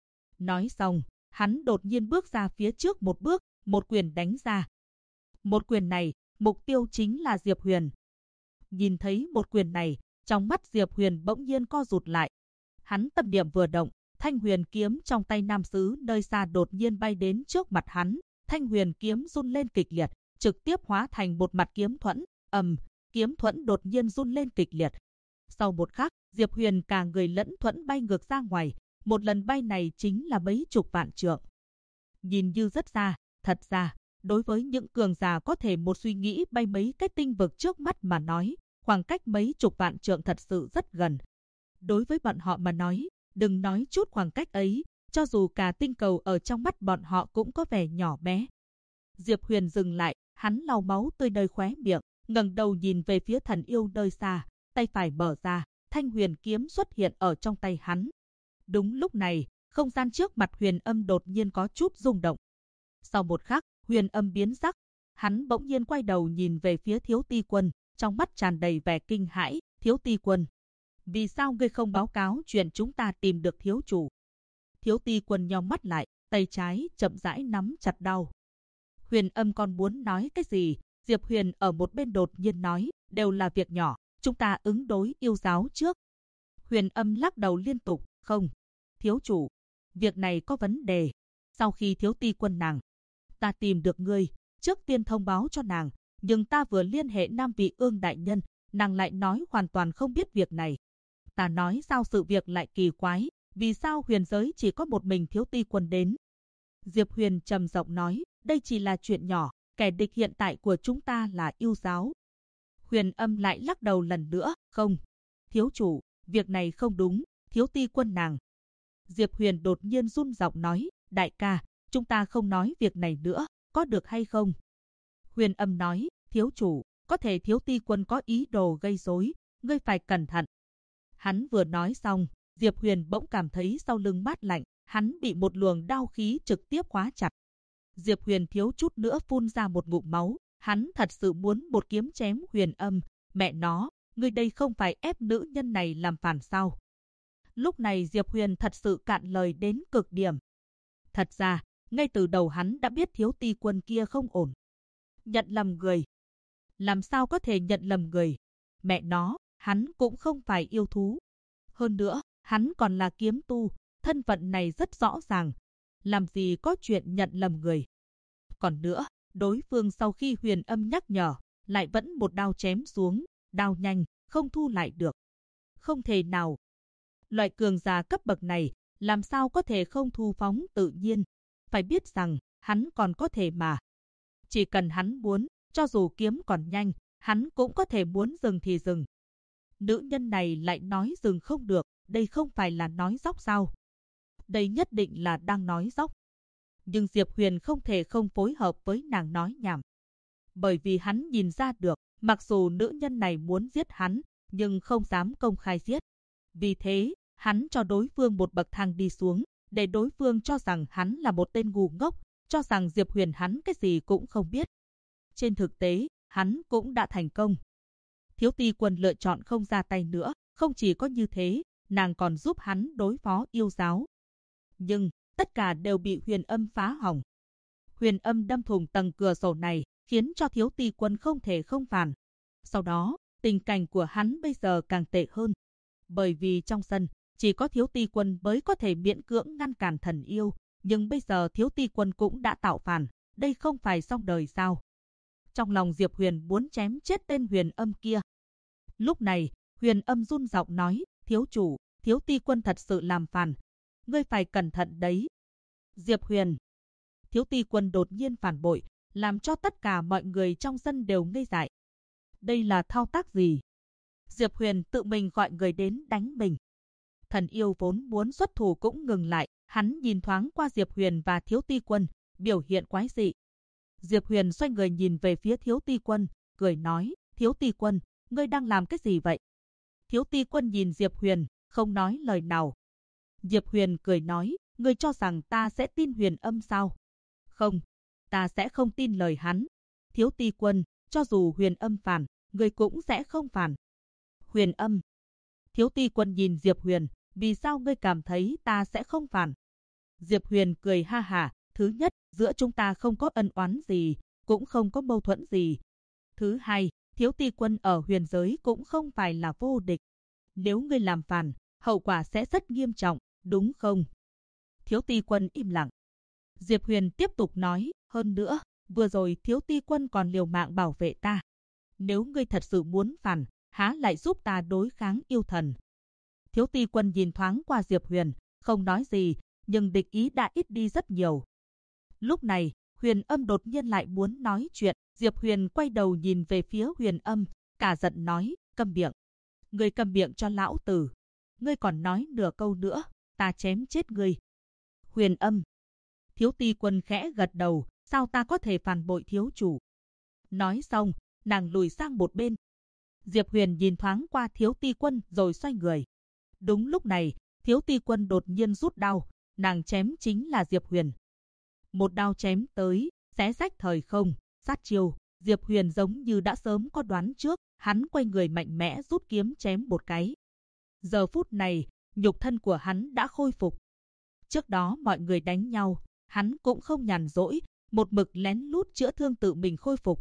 Nói xong, hắn đột nhiên bước ra phía trước một bước, một quyền đánh ra. Một quyền này, mục tiêu chính là Diệp Huyền. Nhìn thấy một quyền này, trong mắt Diệp Huyền bỗng nhiên co rụt lại. Hắn tâm niệm vừa động, thanh huyền kiếm trong tay nam sứ nơi xa đột nhiên bay đến trước mặt hắn. Thanh huyền kiếm run lên kịch liệt, trực tiếp hóa thành một mặt kiếm thuẫn. Kiếm thuẫn đột nhiên run lên kịch liệt. Sau một khắc, Diệp Huyền cả người lẫn thuẫn bay ngược ra ngoài. Một lần bay này chính là mấy chục vạn trượng. Nhìn như rất xa, thật ra, đối với những cường giả có thể một suy nghĩ bay mấy cái tinh vực trước mắt mà nói, khoảng cách mấy chục vạn trượng thật sự rất gần. Đối với bọn họ mà nói, đừng nói chút khoảng cách ấy, cho dù cả tinh cầu ở trong mắt bọn họ cũng có vẻ nhỏ bé. Diệp Huyền dừng lại, hắn lau máu tươi nơi khóe miệng, ngẩng đầu nhìn về phía Thần Yêu nơi xa, tay phải mở ra, thanh huyền kiếm xuất hiện ở trong tay hắn. Đúng lúc này, không gian trước mặt Huyền Âm đột nhiên có chút rung động. Sau một khắc, Huyền Âm biến sắc, hắn bỗng nhiên quay đầu nhìn về phía Thiếu Ti Quân, trong mắt tràn đầy vẻ kinh hãi, Thiếu Ti Quân. Vì sao ngươi không báo cáo chuyện chúng ta tìm được thiếu chủ? Thiếu Ti Quân nheo mắt lại, tay trái chậm rãi nắm chặt đao. Huyền Âm còn muốn nói cái gì, Diệp Huyền ở một bên đột nhiên nói, đều là việc nhỏ, chúng ta ứng đối yêu giáo trước. Huyền Âm lắc đầu liên tục, không, thiếu chủ, việc này có vấn đề. Sau khi Thiếu Ti Quân nàng, ta tìm được ngươi, trước tiên thông báo cho nàng, nhưng ta vừa liên hệ Nam Vị Ương đại nhân, nàng lại nói hoàn toàn không biết việc này. Ta nói sao sự việc lại kỳ quái, vì sao huyền giới chỉ có một mình Thiếu Ti Quân đến? Diệp Huyền trầm giọng nói, đây chỉ là chuyện nhỏ, kẻ địch hiện tại của chúng ta là yêu giáo. Huyền Âm lại lắc đầu lần nữa, không, thiếu chủ, việc này không đúng, Thiếu Ti Quân nàng. Diệp Huyền đột nhiên run giọng nói, đại ca, chúng ta không nói việc này nữa, có được hay không? Huyền Âm nói, thiếu chủ, có thể Thiếu Ti Quân có ý đồ gây rối, ngươi phải cẩn thận. Hắn vừa nói xong, Diệp Huyền bỗng cảm thấy sau lưng mát lạnh, hắn bị một luồng đao khí trực tiếp khóa chặt. Diệp Huyền thiếu chút nữa phun ra một ngụm máu, hắn thật sự muốn một kiếm chém Huyền Âm, mẹ nó, ngươi đây không phải ép nữ nhân này làm phản sao? Lúc này Diệp Huyền thật sự cạn lời đến cực điểm. Thật ra, ngay từ đầu hắn đã biết Thiếu Ti Quân kia không ổn. Nhận lầm người. Làm sao có thể nhận lầm người? Mẹ nó, hắn cũng không phải yêu thú. Hơn nữa, hắn còn là kiếm tu, thân phận này rất rõ ràng. Làm gì có chuyện nhận lầm người. Còn nữa, đối phương sau khi Huyền Âm nhắc nhở, lại vẫn một đao chém xuống, đao nhanh, không thu lại được. Không thể nào. Loại cường giả cấp bậc này, làm sao có thể không thu phóng tự nhiên. Phải biết rằng, hắn còn có thể mà. Chỉ cần hắn muốn, cho dù kiếm còn nhanh, hắn cũng có thể muốn dừng thì dừng. Nữ nhân này lại nói dừng không được, đây không phải là nói dóc sao? Đây nhất định là đang nói dóc. Nhưng Diệp Huyền không thể không phối hợp với nàng nói nhảm. Bởi vì hắn nhìn ra được, mặc dù nữ nhân này muốn giết hắn, nhưng không dám công khai giết. Vì thế, hắn cho đối phương một bậc thang đi xuống, để đối phương cho rằng hắn là một tên ngu ngốc, cho rằng Diệp Huyền hắn cái gì cũng không biết. Trên thực tế, hắn cũng đã thành công. Thiếu Ti Quân lựa chọn không ra tay nữa, không chỉ có như thế, nàng còn giúp hắn đối phó yêu giáo. Nhưng, tất cả đều bị Huyền Âm phá hỏng. Huyền Âm đâm thủng tầng cửa sổ này, khiến cho Thiếu Ti Quân không thể không phản. Sau đó, tình cảnh của hắn bây giờ càng tệ hơn. Bởi vì trong sân, chỉ có Thiếu Ti Quân mới có thể miễn cưỡng ngăn cản thần yêu. Nhưng bây giờ Thiếu Ti Quân cũng đã tạo phản, đây không phải xong đời sao? Trong lòng Diệp Huyền muốn chém chết tên Huyền Âm kia. Lúc này, Huyền Âm run giọng nói, thiếu chủ, Thiếu Ti Quân thật sự làm phản. Ngươi phải cẩn thận đấy. Diệp Huyền. Thiếu Ti Quân đột nhiên phản bội, làm cho tất cả mọi người trong sân đều ngây dại. Đây là thao tác gì? Diệp Huyền tự mình gọi người đến đánh mình. Thần yêu vốn muốn xuất thủ cũng ngừng lại, hắn nhìn thoáng qua Diệp Huyền và Thiếu Ti Quân, biểu hiện quái dị. Diệp Huyền xoay người nhìn về phía Thiếu Ti Quân, cười nói, Thiếu Ti Quân, ngươi đang làm cái gì vậy? Thiếu Ti Quân nhìn Diệp Huyền, không nói lời nào. Diệp Huyền cười nói, ngươi cho rằng ta sẽ tin Huyền Âm sao? Không, ta sẽ không tin lời hắn. Thiếu Ti Quân, cho dù Huyền Âm phản, ngươi cũng sẽ không phản. Huyền Âm. Thiếu Ti Quân nhìn Diệp Huyền, vì sao ngươi cảm thấy ta sẽ không phản? Diệp Huyền cười ha hả, thứ nhất, giữa chúng ta không có ân oán gì, cũng không có mâu thuẫn gì. Thứ hai, Thiếu Ti Quân ở huyền giới cũng không phải là vô địch. Nếu ngươi làm phản, hậu quả sẽ rất nghiêm trọng, đúng không? Thiếu Ti Quân im lặng. Diệp Huyền tiếp tục nói, hơn nữa, vừa rồi Thiếu Ti Quân còn liều mạng bảo vệ ta. Nếu ngươi thật sự muốn phản, há lại giúp ta đối kháng yêu thần? Thiếu Ti Quân nhìn thoáng qua Diệp Huyền, không nói gì, nhưng địch ý đã ít đi rất nhiều. Lúc này, Huyền Âm đột nhiên lại muốn nói chuyện, Diệp Huyền quay đầu nhìn về phía Huyền Âm, cả giận nói, câm miệng. Ngươi câm miệng cho lão tử. Ngươi còn nói nửa câu nữa, ta chém chết ngươi. Huyền Âm. Thiếu Ti Quân khẽ gật đầu, sao ta có thể phản bội thiếu chủ? Nói xong, nàng lùi sang một bên. Diệp Huyền nhìn thoáng qua Thiếu Ti Quân rồi xoay người. Đúng lúc này, Thiếu Ti Quân đột nhiên rút đao, nàng chém chính là Diệp Huyền. Một đao chém tới, xé rách thời không, sát chiêu, Diệp Huyền giống như đã sớm có đoán trước, hắn quay người mạnh mẽ rút kiếm chém một cái. Giờ phút này, nhục thân của hắn đã khôi phục. Trước đó mọi người đánh nhau, hắn cũng không nhàn rỗi, một mực lén lút chữa thương tự mình khôi phục.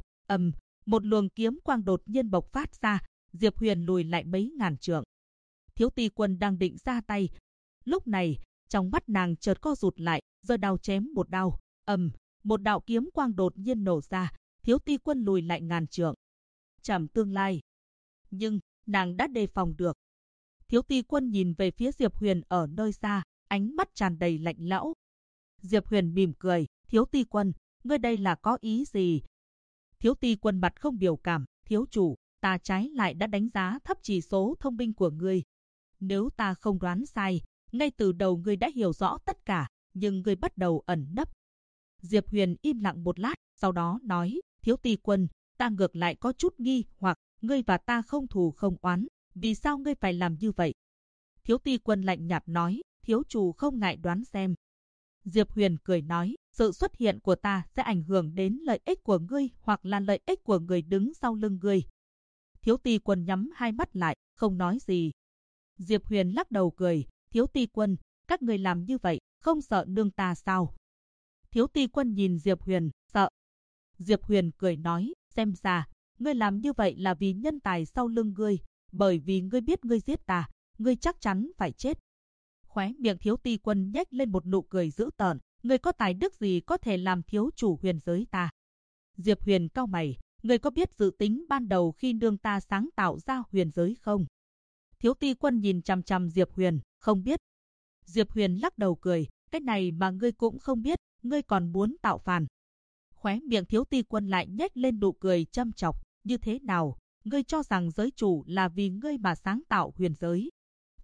Một luồng kiếm quang đột nhiên bộc phát ra, Diệp Huyền lùi lại mấy ngàn trượng. Thiếu Ti Quân đang định ra tay. Lúc này, trong mắt nàng chợt co rụt lại, giơ đao chém một đao. Một đạo kiếm quang đột nhiên nổ ra, Thiếu Ti Quân lùi lại ngàn trượng. Chảm tương lai. Nhưng, nàng đã đề phòng được. Thiếu Ti Quân nhìn về phía Diệp Huyền ở nơi xa, ánh mắt tràn đầy lạnh lẽo. Diệp Huyền mỉm cười, Thiếu Ti Quân, ngươi đây là có ý gì? Thiếu Ti Quân mặt không biểu cảm, thiếu chủ, ta trái lại đã đánh giá thấp chỉ số thông minh của ngươi. Nếu ta không đoán sai, ngay từ đầu ngươi đã hiểu rõ tất cả, nhưng ngươi bắt đầu ẩn nấp. Diệp Huyền im lặng một lát, sau đó nói, Thiếu Ti Quân, ta ngược lại có chút nghi hoặc, ngươi và ta không thù không oán, vì sao ngươi phải làm như vậy? Thiếu Ti Quân lạnh nhạt nói, thiếu chủ không ngại đoán xem. Diệp Huyền cười nói, sự xuất hiện của ta sẽ ảnh hưởng đến lợi ích của ngươi hoặc là lợi ích của người đứng sau lưng ngươi. Thiếu Ti Quân nhắm hai mắt lại, không nói gì. Diệp Huyền lắc đầu cười, Thiếu Ti Quân, các người làm như vậy, không sợ nương ta sao? Thiếu Ti Quân nhìn Diệp Huyền, sợ. Diệp Huyền cười nói, xem ra, ngươi làm như vậy là vì nhân tài sau lưng ngươi, bởi vì ngươi biết ngươi giết ta, ngươi chắc chắn phải chết. Khóe miệng Thiếu Ti Quân nhếch lên một nụ cười dữ tợn, ngươi có tài đức gì có thể làm thiếu chủ huyền giới ta? Diệp Huyền cau mày, ngươi có biết dự tính ban đầu khi nương ta sáng tạo ra huyền giới không? Thiếu Ti Quân nhìn chằm chằm Diệp Huyền, không biết. Diệp Huyền lắc đầu cười, cái này mà ngươi cũng không biết, ngươi còn muốn tạo phản. Khóe miệng Thiếu Ti Quân lại nhếch lên nụ cười châm chọc, như thế nào, ngươi cho rằng giới chủ là vì ngươi mà sáng tạo huyền giới?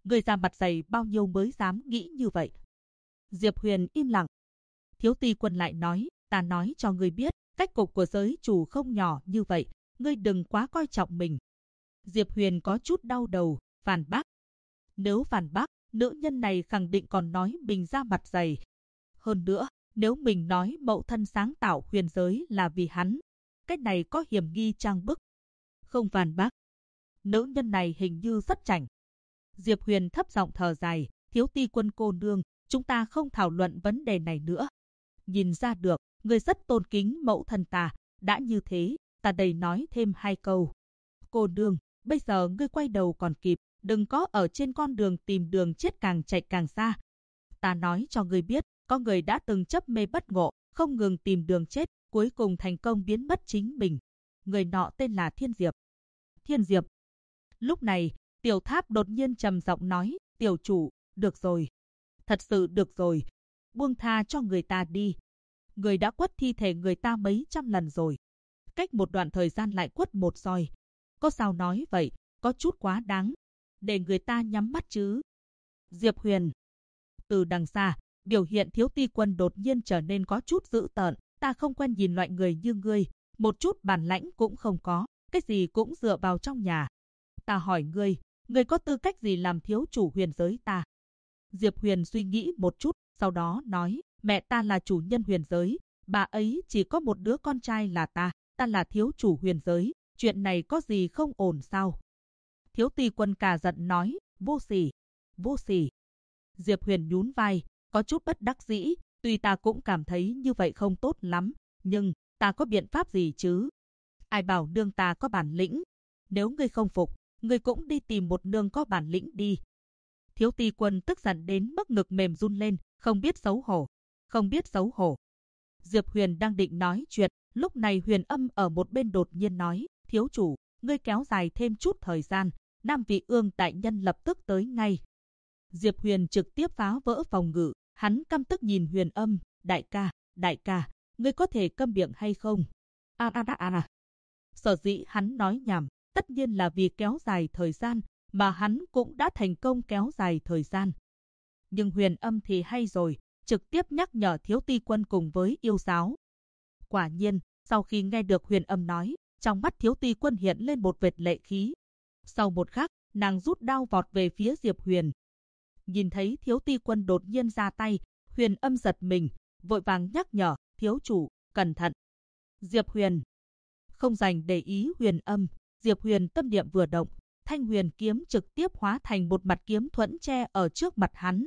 Người ra mặt dày bao nhiêu mới dám nghĩ như vậy? Diệp Huyền im lặng. Thiếu Ti Quân lại nói, ta nói cho ngươi biết, cách cục của giới chủ không nhỏ như vậy, ngươi đừng quá coi trọng mình. Diệp Huyền có chút đau đầu, phản bác. Nếu phản bác, nữ nhân này khẳng định còn nói mình ra mặt dày. Hơn nữa, nếu mình nói mẫu thân sáng tạo huyền giới là vì hắn, cách này có hiểm nghi trang bức. Không phản bác. Nữ nhân này hình như rất chảnh. Diệp Huyền thấp giọng thở dài, Thiếu Ti Quân cô nương, chúng ta không thảo luận vấn đề này nữa. Nhìn ra được, ngươi rất tôn kính mẫu thân ta, đã như thế, ta đầy nói thêm 2 câu. Cô nương, bây giờ ngươi quay đầu còn kịp, đừng có ở trên con đường tìm đường chết càng chạy càng xa. Ta nói cho ngươi biết, có người đã từng chấp mê bất ngộ, không ngừng tìm đường chết, cuối cùng thành công biến mất chính mình. Người nọ tên là Thiên Diệp. Thiên Diệp. Lúc này, Tiểu Tháp đột nhiên trầm giọng nói, tiểu chủ, được rồi. Thật sự được rồi. Buông tha cho người ta đi. Người đã quất thi thể người ta mấy trăm lần rồi. Cách một đoạn thời gian lại quất một roi. Có sao nói vậy, có chút quá đáng. Để người ta nhắm mắt chứ. Diệp Huyền. Từ đằng xa, biểu hiện Thiếu Ti Quân đột nhiên trở nên có chút dữ tợn. Ta không quen nhìn loại người như ngươi, một chút bản lãnh cũng không có, cái gì cũng dựa vào trong nhà. Ta hỏi ngươi có tư cách gì làm thiếu chủ huyền giới ta? Diệp Huyền suy nghĩ một chút, sau đó nói, mẹ ta là chủ nhân huyền giới, bà ấy chỉ có một đứa con trai là ta là thiếu chủ huyền giới, chuyện này có gì không ổn sao? Thiếu Ti Quân cả giận nói, vô sỉ, vô sỉ. Diệp Huyền nhún vai, có chút bất đắc dĩ, tuy ta cũng cảm thấy như vậy không tốt lắm, nhưng ta có biện pháp gì chứ? Ai bảo nương ta có bản lĩnh? Nếu ngươi không phục, ngươi cũng đi tìm một nương có bản lĩnh đi. Thiếu Ti Quân tức giận đến mức ngực mềm run lên, không biết xấu hổ, không biết xấu hổ. Diệp Huyền đang định nói chuyện, lúc này Huyền Âm ở một bên đột nhiên nói, thiếu chủ, ngươi kéo dài thêm chút thời gian, Nam Vị Ương đại nhân lập tức tới ngay. Diệp Huyền trực tiếp phá vỡ phòng ngự, hắn căm tức nhìn Huyền Âm, đại ca, ngươi có thể câm miệng hay không? Sở dĩ hắn nói nhảm, tất nhiên là vì kéo dài thời gian, mà hắn cũng đã thành công kéo dài thời gian. Nhưng Huyền Âm thì hay rồi, trực tiếp nhắc nhở Thiếu Ti Quân cùng với yêu giáo. Quả nhiên, sau khi nghe được Huyền Âm nói, trong mắt Thiếu Ti Quân hiện lên một vệt lệ khí. Sau một khắc, nàng rút đao vọt về phía Diệp Huyền. Nhìn thấy Thiếu Ti Quân đột nhiên ra tay, Huyền Âm giật mình, vội vàng nhắc nhở, thiếu chủ, cẩn thận. Diệp Huyền không dành để ý Huyền Âm, Diệp Huyền tâm niệm vừa động, thanh huyền kiếm trực tiếp hóa thành một mặt kiếm thuẫn che ở trước mặt hắn.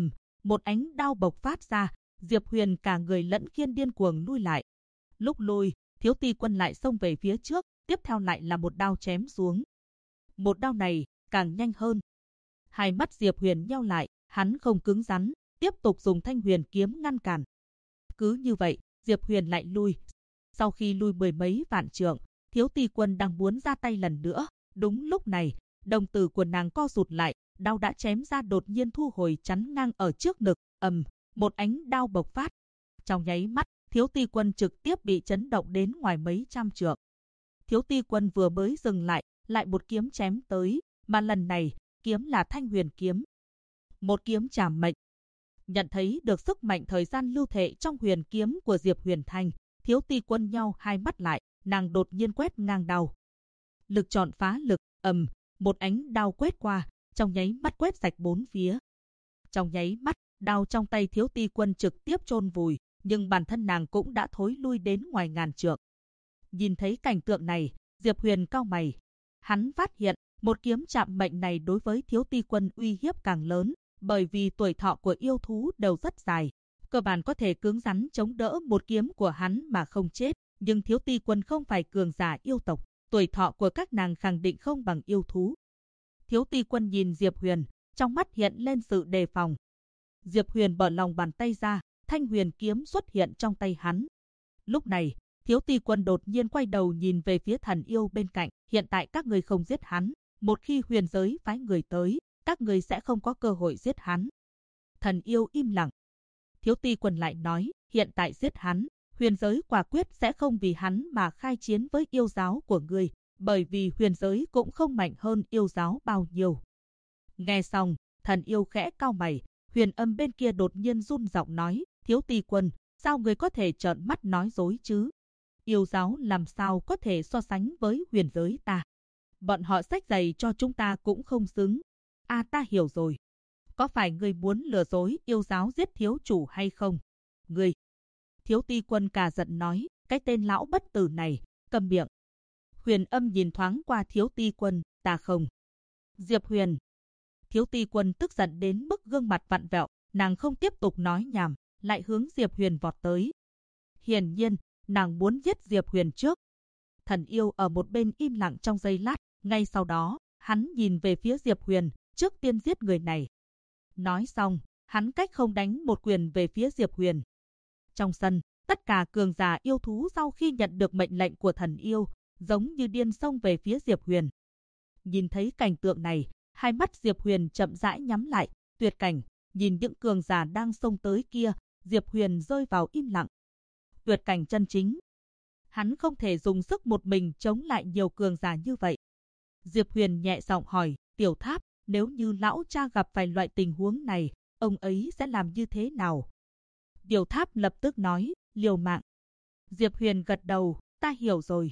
Một ánh đao bộc phát ra, Diệp Huyền cả người lẫn khiên điên cuồng lui lại. Lúc lui, Thiếu Ti Quân lại xông về phía trước, tiếp theo lại là một đao chém xuống. Một đao này càng nhanh hơn. Hai mắt Diệp Huyền nheo lại, hắn không cứng rắn, tiếp tục dùng thanh huyền kiếm ngăn cản. Cứ như vậy, Diệp Huyền lại lui. Sau khi lui mười mấy vạn trượng, Thiếu Ti Quân đang muốn ra tay lần nữa. Đúng lúc này, đồng tử của nàng co rụt lại, đao đã chém ra đột nhiên thu hồi chắn ngang ở trước ngực. Một ánh đao bộc phát. Trong nháy mắt, Thiếu Ti Quân trực tiếp bị chấn động đến ngoài mấy trăm trượng. Thiếu Ti Quân vừa mới dừng lại, lại một kiếm chém tới, mà lần này, kiếm là thanh huyền kiếm. Một kiếm trảm mệnh. Nhận thấy được sức mạnh thời gian lưu thể trong huyền kiếm của Diệp Huyền Thanh, Thiếu Ti Quân nheo hai mắt lại, nàng đột nhiên quét ngang đao. Lực chọn phá lực, một ánh đao quét qua, trong nháy mắt quét sạch bốn phía. Trong nháy mắt, đao trong tay Thiếu Ti Quân trực tiếp chôn vùi, nhưng bản thân nàng cũng đã thối lui đến ngoài ngàn trượng. Nhìn thấy cảnh tượng này, Diệp Huyền cau mày. Hắn phát hiện, một kiếm chạm mệnh này đối với Thiếu Ti Quân uy hiếp càng lớn, bởi vì tuổi thọ của yêu thú đều rất dài, cơ bản có thể cứng rắn chống đỡ một kiếm của hắn mà không chết. Nhưng Thiếu Ti Quân không phải cường giả yêu tộc, tuổi thọ của các nàng khẳng định không bằng yêu thú. Thiếu Ti Quân nhìn Diệp Huyền, trong mắt hiện lên sự đề phòng. Diệp Huyền mở lòng bàn tay ra, thanh huyền kiếm xuất hiện trong tay hắn. Lúc này, Thiếu Ti Quân đột nhiên quay đầu nhìn về phía thần yêu bên cạnh. Hiện tại các người không giết hắn, một khi huyền giới phái người tới, các người sẽ không có cơ hội giết hắn. Thần yêu im lặng. Thiếu Ti Quân lại nói, hiện tại giết hắn, huyền giới quả quyết sẽ không vì hắn mà khai chiến với yêu giáo của ngươi, bởi vì huyền giới cũng không mạnh hơn yêu giáo bao nhiêu. Nghe xong, Thần yêu khẽ cau mày, Huyền Âm bên kia đột nhiên run giọng nói, Thiếu Ti Quân, sao người có thể trợn mắt nói dối chứ? Yêu giáo làm sao có thể so sánh với huyền giới ta? Bọn họ xách giày cho chúng ta cũng không xứng. Ta hiểu rồi. Có phải ngươi muốn lừa dối yêu giáo giết thiếu chủ hay không? Ngươi! Thiếu Ti Quân cả giận nói, cái tên lão bất tử này, câm miệng. Huyền Âm nhìn thoáng qua Thiếu Ti Quân, ta không. Diệp Huyền! Thiếu Ti Quân tức giận đến mức gương mặt vặn vẹo, nàng không tiếp tục nói nhảm, lại hướng Diệp Huyền vọt tới. Hiển nhiên, nàng muốn giết Diệp Huyền trước. Thần yêu ở một bên im lặng trong giây lát, ngay sau đó, hắn nhìn về phía Diệp Huyền, trước tiên giết người này. Nói xong, hắn cách không đánh một quyền về phía Diệp Huyền. Trong sân, tất cả cường giả yêu thú sau khi nhận được mệnh lệnh của thần yêu, giống như điên xông về phía Diệp Huyền. Nhìn thấy cảnh tượng này, hai mắt Diệp Huyền chậm rãi nhắm lại, tuyệt cảnh, nhìn những cường giả đang xông tới kia, Diệp Huyền rơi vào im lặng. Tuyệt cảnh chân chính. Hắn không thể dùng sức một mình chống lại nhiều cường giả như vậy. Diệp Huyền nhẹ giọng hỏi, Tiểu Tháp, nếu như lão cha gặp phải loại tình huống này, ông ấy sẽ làm như thế nào? Tiểu Tháp lập tức nói, liều mạng. Diệp Huyền gật đầu, ta hiểu rồi.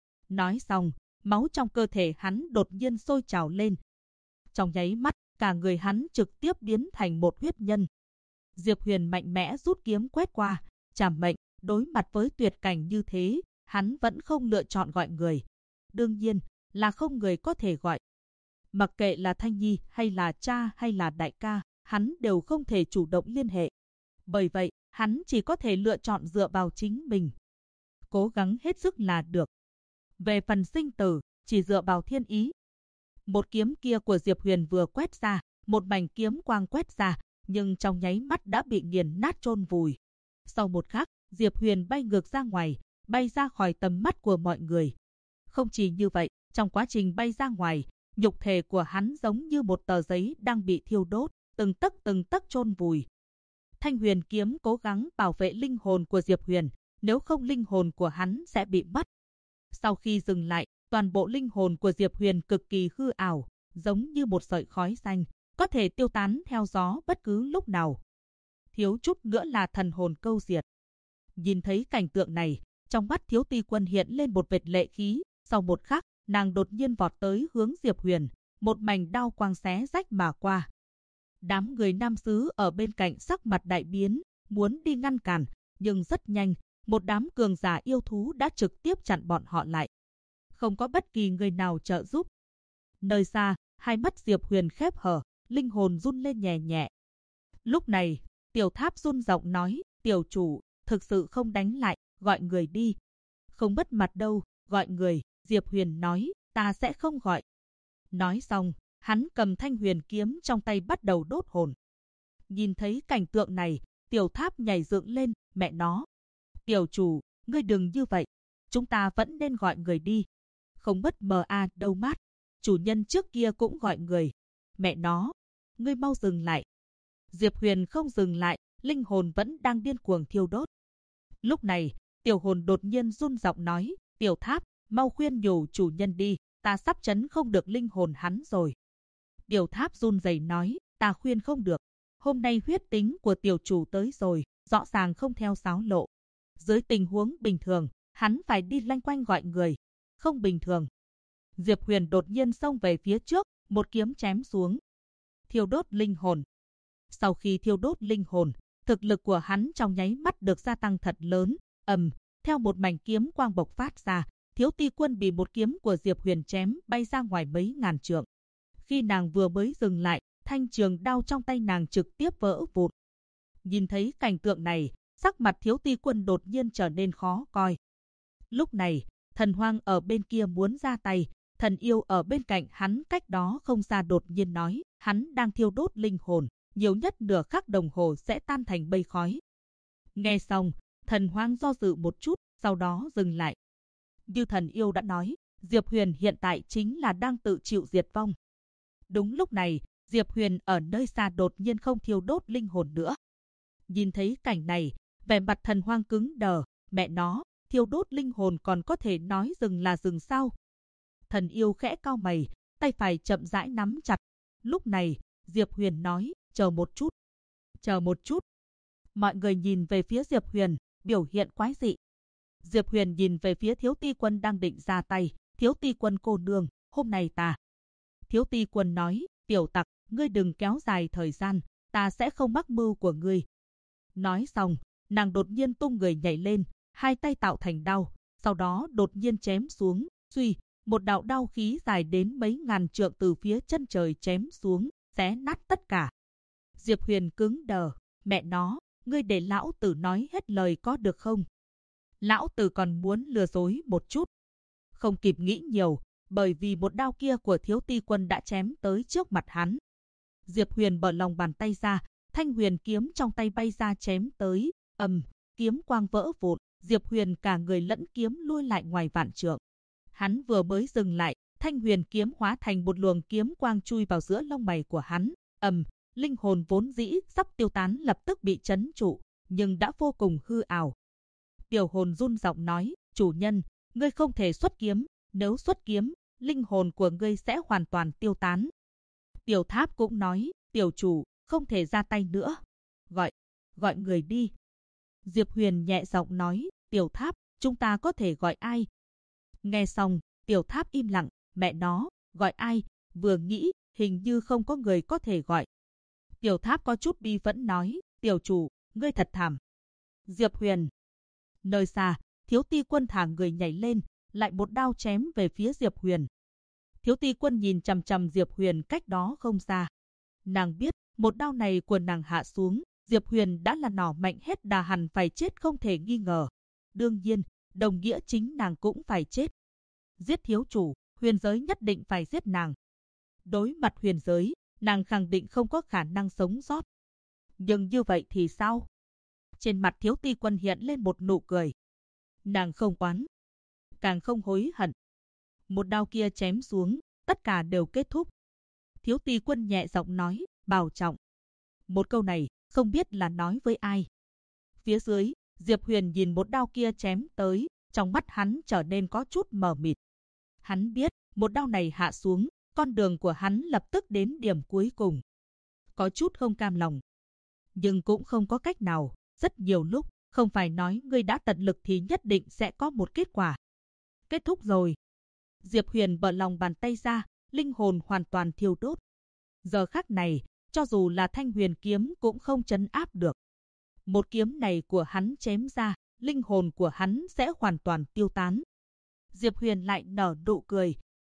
Nói xong, máu trong cơ thể hắn đột nhiên sôi trào lên. Trong nháy mắt, cả người hắn trực tiếp biến thành một huyết nhân. Diệp Huyền mạnh mẽ rút kiếm quét qua, trảm mệnh, đối mặt với tuyệt cảnh như thế, hắn vẫn không lựa chọn gọi người. Đương nhiên, là không người có thể gọi. Mặc kệ là Thanh Nhi hay là cha hay là đại ca, hắn đều không thể chủ động liên hệ. Bởi vậy, hắn chỉ có thể lựa chọn dựa vào chính mình. Cố gắng hết sức là được. Về phần sinh tử, chỉ dựa vào thiên ý. Một kiếm kia của Diệp Huyền vừa quét ra, một mảnh kiếm quang quét ra, nhưng trong nháy mắt đã bị nghiền nát chôn vùi. Sau một khắc, Diệp Huyền bay ngược ra ngoài, bay ra khỏi tầm mắt của mọi người. Không chỉ như vậy, trong quá trình bay ra ngoài, nhục thể của hắn giống như một tờ giấy đang bị thiêu đốt, từng tấc chôn vùi. Thanh Huyền kiếm cố gắng bảo vệ linh hồn của Diệp Huyền, nếu không linh hồn của hắn sẽ bị mất. Sau khi dừng lại, toàn bộ linh hồn của Diệp Huyền cực kỳ hư ảo, giống như một sợi khói xanh, có thể tiêu tán theo gió bất cứ lúc nào. Thiếu chút nữa là thần hồn câu diệt. Nhìn thấy cảnh tượng này, trong mắt Thiếu Ti Quân hiện lên một vệt lệ khí, sau một khắc, nàng đột nhiên vọt tới hướng Diệp Huyền, một mảnh đao quang xé rách mà qua. Đám người nam xứ ở bên cạnh sắc mặt đại biến, muốn đi ngăn cản, nhưng rất nhanh, một đám cường giả yêu thú đã trực tiếp chặn bọn họ lại. Không có bất kỳ người nào trợ giúp. Nơi xa, hai mắt Diệp Huyền khép hở, linh hồn run lên nhẹ nhẹ. Lúc này, Tiểu Tháp run giọng nói, tiểu chủ, thực sự không đánh lại, gọi người đi. Không mất mặt đâu, gọi người, Diệp Huyền nói, ta sẽ không gọi. Nói xong, hắn cầm Thanh Huyền kiếm trong tay bắt đầu đốt hồn. Nhìn thấy cảnh tượng này, Tiểu Tháp nhảy dựng lên, mẹ nó. Tiểu chủ, ngươi đừng như vậy, chúng ta vẫn nên gọi người đi. Không mất đâu mát, chủ nhân trước kia cũng gọi người. Mẹ nó, ngươi mau dừng lại. Diệp Huyền không dừng lại, linh hồn vẫn đang điên cuồng thiêu đốt. Lúc này, tiểu hồn đột nhiên run giọng nói, Tiểu Tháp, mau khuyên nhủ chủ nhân đi, ta sắp trấn không được linh hồn hắn rồi. Tiểu Tháp run rẩy nói, ta khuyên không được. Hôm nay huyết tính của tiểu chủ tới rồi, rõ ràng không theo sáo lộ. Dưới tình huống bình thường, hắn phải đi loanh quanh gọi người. Không bình thường. Diệp Huyền đột nhiên xông về phía trước, một kiếm chém xuống. Thiêu đốt linh hồn. Sau khi thiêu đốt linh hồn, thực lực của hắn trong nháy mắt được gia tăng thật lớn. Theo một mảnh kiếm quang bộc phát ra, Thiếu Ti Quân bị một kiếm của Diệp Huyền chém bay ra ngoài mấy ngàn trượng. Khi nàng vừa mới dừng lại, thanh trường đao trong tay nàng trực tiếp vỡ vụn. Nhìn thấy cảnh tượng này, sắc mặt Thiếu Ti Quân đột nhiên trở nên khó coi. Lúc này, Thần Hoang ở bên kia muốn ra tay, Thần Yêu ở bên cạnh hắn cách đó không xa đột nhiên nói, hắn đang thiêu đốt linh hồn, nhiều nhất nửa khắc đồng hồ sẽ tan thành mây khói. Nghe xong, Thần Hoang do dự một chút, sau đó dừng lại. Như Thần Yêu đã nói, Diệp Huyền hiện tại chính là đang tự chịu diệt vong. Đúng lúc này, Diệp Huyền ở nơi xa đột nhiên không thiêu đốt linh hồn nữa. Nhìn thấy cảnh này, vẻ mặt Thần Hoang cứng đờ, mẹ nó, thiêu đốt linh hồn còn có thể nói dừng là dừng sao? Thần Yêu khẽ cau mày, tay phải chậm rãi nắm chặt. Lúc này, Diệp Huyền nói, chờ một chút. Chờ một chút. Mọi người nhìn về phía Diệp Huyền, biểu hiện quái dị. Diệp Huyền nhìn về phía Thiếu Ti Quân đang định ra tay. Thiếu Ti Quân cô nương, hôm nay ta. Thiếu Ti Quân nói, tiểu tặc, ngươi đừng kéo dài thời gian, ta sẽ không mắc mưu của ngươi. Nói xong, nàng đột nhiên tung người nhảy lên, hai tay tạo thành đao, sau đó đột nhiên chém xuống, suy, một đạo đao khí dài đến mấy ngàn trượng từ phía chân trời chém xuống, xé nát tất cả. Diệp Huyền cứng đờ, mẹ nó, ngươi để lão tử nói hết lời có được không? Lão tử còn muốn lừa dối một chút. Không kịp nghĩ nhiều, bởi vì một đao kia của Thiếu Ti Quân đã chém tới trước mặt hắn. Diệp Huyền mở lòng bàn tay ra, thanh huyền kiếm trong tay bay ra chém tới, kiếm quang vỡ vụn, Diệp Huyền cả người lẫn kiếm lui lại ngoài vạn trượng. Hắn vừa mới dừng lại, thanh huyền kiếm hóa thành một luồng kiếm quang chui vào giữa lông mày của hắn. Linh hồn vốn dĩ sắp tiêu tán lập tức bị trấn trụ, nhưng đã vô cùng hư ảo. Tiểu hồn run giọng nói, chủ nhân, ngươi không thể xuất kiếm, nếu xuất kiếm, linh hồn của ngươi sẽ hoàn toàn tiêu tán. Tiểu Tháp cũng nói, tiểu chủ, không thể ra tay nữa. Gọi người đi. Diệp Huyền nhẹ giọng nói, Tiểu Tháp, chúng ta có thể gọi ai? Nghe xong, Tiểu Tháp im lặng, mẹ nó, gọi ai? Vừa nghĩ, hình như không có người có thể gọi. Tiểu Tháp có chút bi phẫn nói, tiểu chủ, ngươi thật thảm. Diệp Huyền. Nơi xa, Thiếu Ti Quân thả người nhảy lên, lại một đao chém về phía Diệp Huyền. Thiếu Ti Quân nhìn chằm chằm Diệp Huyền cách đó không xa. Nàng biết, một đao này của nàng hạ xuống, Diệp Huyền đã là nỏ mạnh hết đà hẳn phải chết không thể nghi ngờ. Đương nhiên, đồng nghĩa chính nàng cũng phải chết. Giết thiếu chủ, huyền giới nhất định phải giết nàng. Đối mặt huyền giới, nàng khẳng định không có khả năng sống sót. Nhưng như vậy thì sao? Trên mặt Thiếu Ti Quân hiện lên một nụ cười. Nàng không oán, càng không hối hận. Một đao kia chém xuống, tất cả đều kết thúc. Thiếu Ti Quân nhẹ giọng nói, bảo trọng. Một câu này, không biết là nói với ai. Phía dưới, Diệp Huyền nhìn một đao kia chém tới, trong mắt hắn trở nên có chút mờ mịt. Hắn biết, một đao này hạ xuống, con đường của hắn lập tức đến điểm cuối cùng. Có chút không cam lòng. Nhưng cũng không có cách nào, rất nhiều lúc, không phải nói ngươi đã tận lực thì nhất định sẽ có một kết quả. Kết thúc rồi. Diệp Huyền bở lòng bàn tay ra, linh hồn hoàn toàn thiêu đốt. Giờ khắc này, cho dù là thanh huyền kiếm cũng không trấn áp được. Một kiếm này của hắn chém ra, linh hồn của hắn sẽ hoàn toàn tiêu tán. Diệp Huyền lại nở nụ cười.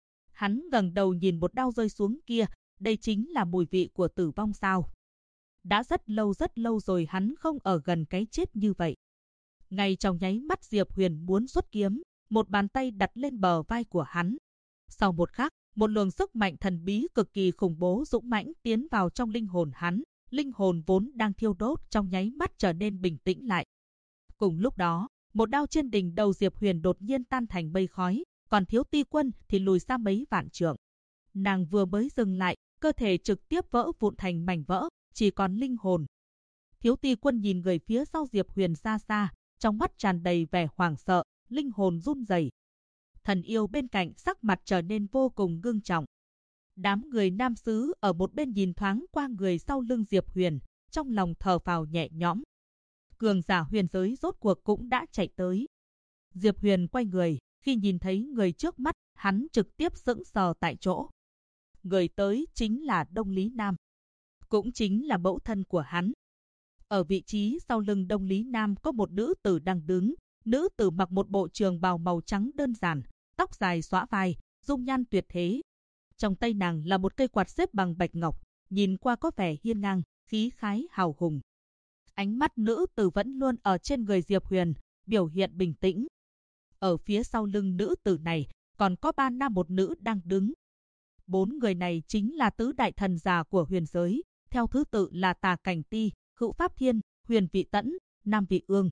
Hắn ngẩng đầu nhìn một đao rơi xuống kia, đây chính là mùi vị của tử vong sao? Đã rất lâu rồi hắn không ở gần cái chết như vậy. Ngay trong nháy mắt Diệp Huyền muốn xuất kiếm, một bàn tay đặt lên bờ vai của hắn. Sau một khắc, một luồng sức mạnh thần bí cực kỳ khủng bố dũng mãnh tiến vào trong linh hồn hắn. Linh hồn vốn đang thiêu đốt trong nháy mắt trở nên bình tĩnh lại. Cùng lúc đó, một đao trên đỉnh đầu Diệp Huyền đột nhiên tan thành mây khói, còn Thiếu Ti Quân thì lùi xa mấy vạn trượng. Nàng vừa mới dừng lại, cơ thể trực tiếp vỡ vụn thành mảnh vỡ, chỉ còn linh hồn. Thiếu Ti Quân nhìn người phía sau Diệp Huyền xa xa, trong mắt tràn đầy vẻ hoảng sợ, linh hồn run rẩy. Thần yêu bên cạnh sắc mặt trở nên vô cùng ngưng trọng. Đám người nam xứ ở một bên nhìn thoáng qua người sau lưng Diệp Huyền, trong lòng thở phào nhẹ nhõm. Cường giả huyền giới rốt cuộc cũng đã chạy tới. Diệp Huyền quay người, khi nhìn thấy người trước mắt, hắn trực tiếp sững sờ tại chỗ. Người tới chính là Đông Lý Nam, cũng chính là mẫu thân của hắn. Ở vị trí sau lưng Đông Lý Nam có một nữ tử đang đứng. Nữ tử mặc một bộ trường bào màu trắng đơn giản, tóc dài xõa vai, dung nhan tuyệt thế. Trong tay nàng là một cây quạt xếp bằng bạch ngọc, nhìn qua có vẻ hiên ngang, khí khái hào hùng. Ánh mắt nữ tử vẫn luôn ở trên người Diệp Huyền, biểu hiện bình tĩnh. Ở phía sau lưng nữ tử này, còn có 3 nam một nữ đang đứng. 4 người này chính là tứ đại thần già của huyền giới, theo thứ tự là Tà Cảnh Ti, Hữu Pháp Thiên, Huyền Vị Tẫn, Nam Vị Ương.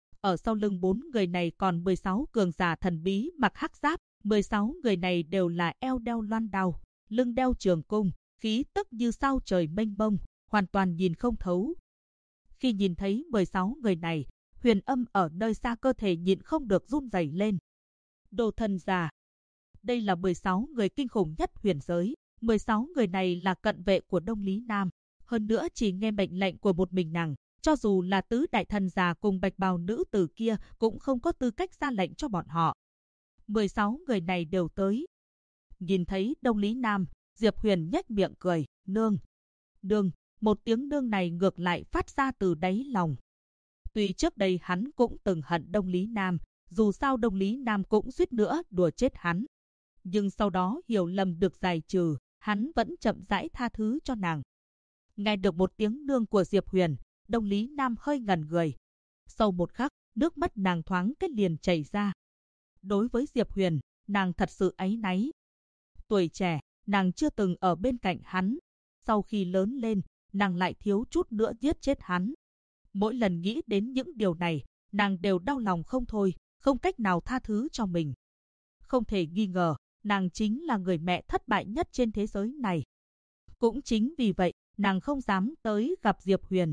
Ở sau lưng 4 người này còn 16 cường giả thần bí mặc hắc giáp, 16 người này đều là eo đeo loan đao, lưng đeo trường cung, khí tức như sao trời mênh mông, hoàn toàn nhìn không thấu. Khi nhìn thấy 16 người này, Huyền Âm ở nơi xa cơ thể nhịn không được run rẩy lên. Đồ thần già. Đây là 16 người kinh khủng nhất huyền giới, 16 người này là cận vệ của Đông Lý Nam, hơn nữa chỉ nghe mệnh lệnh của một mình nàng, cho dù là tứ đại thần già cùng bạch bào nữ tử kia cũng không có tư cách ra lệnh cho bọn họ. 16 người này đều tới. Nhìn thấy Đông Lý Nam, Diệp Huyền nhếch miệng cười, nương. Nương, một tiếng nương này ngược lại phát ra từ đáy lòng. Tuy trước đây hắn cũng từng hận Đông Lý Nam, dù sao Đông Lý Nam cũng suýt nữa đùa chết hắn. Nhưng sau đó hiểu lầm được giải trừ, hắn vẫn chậm rãi tha thứ cho nàng. Nghe được một tiếng nương của Diệp Huyền, Đông Lý Nam hơi ngẩn người. Sau một khắc, nước mắt nàng thoáng cái liền chảy ra. Đối với Diệp Huyền, nàng thật sự áy náy. Tuổi trẻ, nàng chưa từng ở bên cạnh hắn. Sau khi lớn lên, nàng lại thiếu chút nữa giết chết hắn. Mỗi lần nghĩ đến những điều này, nàng đều đau lòng không thôi, không cách nào tha thứ cho mình. Không thể nghi ngờ, nàng chính là người mẹ thất bại nhất trên thế giới này. Cũng chính vì vậy, nàng không dám tới gặp Diệp Huyền.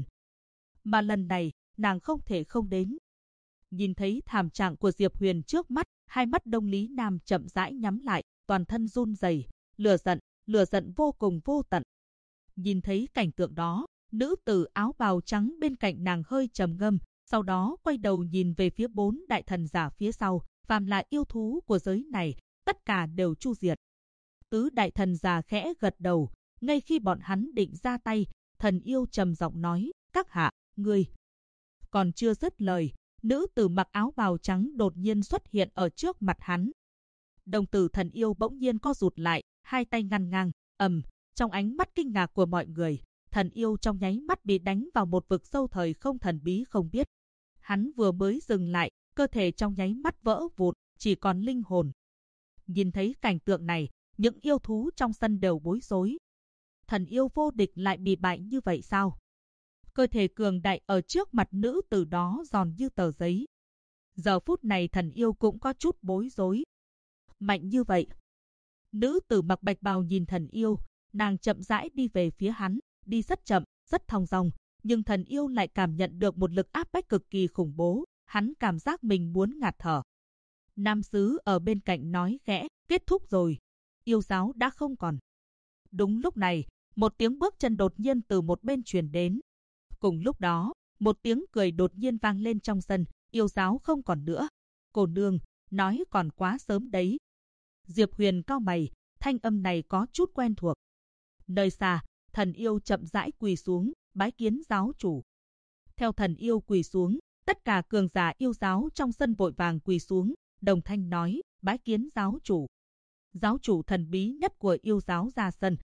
Mà lần này, nàng không thể không đến. Nhìn thấy thảm trạng của Diệp Huyền trước mắt, hai mắt Đông Lý Nam chậm rãi nhắm lại, toàn thân run rẩy, lửa giận vô cùng vô tận. Nhìn thấy cảnh tượng đó, nữ tử áo bào trắng bên cạnh nàng hơi trầm ngâm, sau đó quay đầu nhìn về phía 4 đại thần giả phía sau, phàm là yêu thú của giới này, tất cả đều chu diệt. Tứ đại thần giả khẽ gật đầu, ngay khi bọn hắn định ra tay, thần yêu trầm giọng nói, các hạ, ngươi. Còn chưa dứt lời, nữ tử mặc áo bào trắng đột nhiên xuất hiện ở trước mặt hắn. Đồng tử thần yêu bỗng nhiên co rụt lại, hai tay ngăn ngang, trong ánh mắt kinh ngạc của mọi người, thần yêu trong nháy mắt bị đánh vào một vực sâu thời không thần bí không biết. Hắn vừa mới dừng lại, cơ thể trong nháy mắt vỡ vụn, chỉ còn linh hồn. Nhìn thấy cảnh tượng này, những yêu thú trong sân đều bối rối. Thần yêu vô địch lại bị bại như vậy sao? Cơ thể cường đại ở trước mặt nữ tử đó giòn như tờ giấy. Giờ phút này thần yêu cũng có chút bối rối. Mạnh như vậy. Nữ tử mặc bạch bào nhìn thần yêu, nàng chậm rãi đi về phía hắn, đi rất chậm, rất thong dong, nhưng thần yêu lại cảm nhận được một lực áp bách cực kỳ khủng bố, hắn cảm giác mình muốn ngạt thở. Nam sứ ở bên cạnh nói khẽ, kết thúc rồi, yêu giáo đã không còn. Đúng lúc này, một tiếng bước chân đột nhiên từ một bên truyền đến. Cùng lúc đó, một tiếng cười đột nhiên vang lên trong sân, yêu giáo không còn nữa. Cô nương, nói còn quá sớm đấy. Diệp Huyền cau mày, thanh âm này có chút quen thuộc. Nơi xa, thần yêu chậm rãi quỳ xuống, bái kiến giáo chủ. Theo thần yêu quỳ xuống, tất cả cường giả yêu giáo trong sân vội vàng quỳ xuống, đồng thanh nói, bái kiến giáo chủ. Giáo chủ thần bí nhất của yêu giáo ra sân,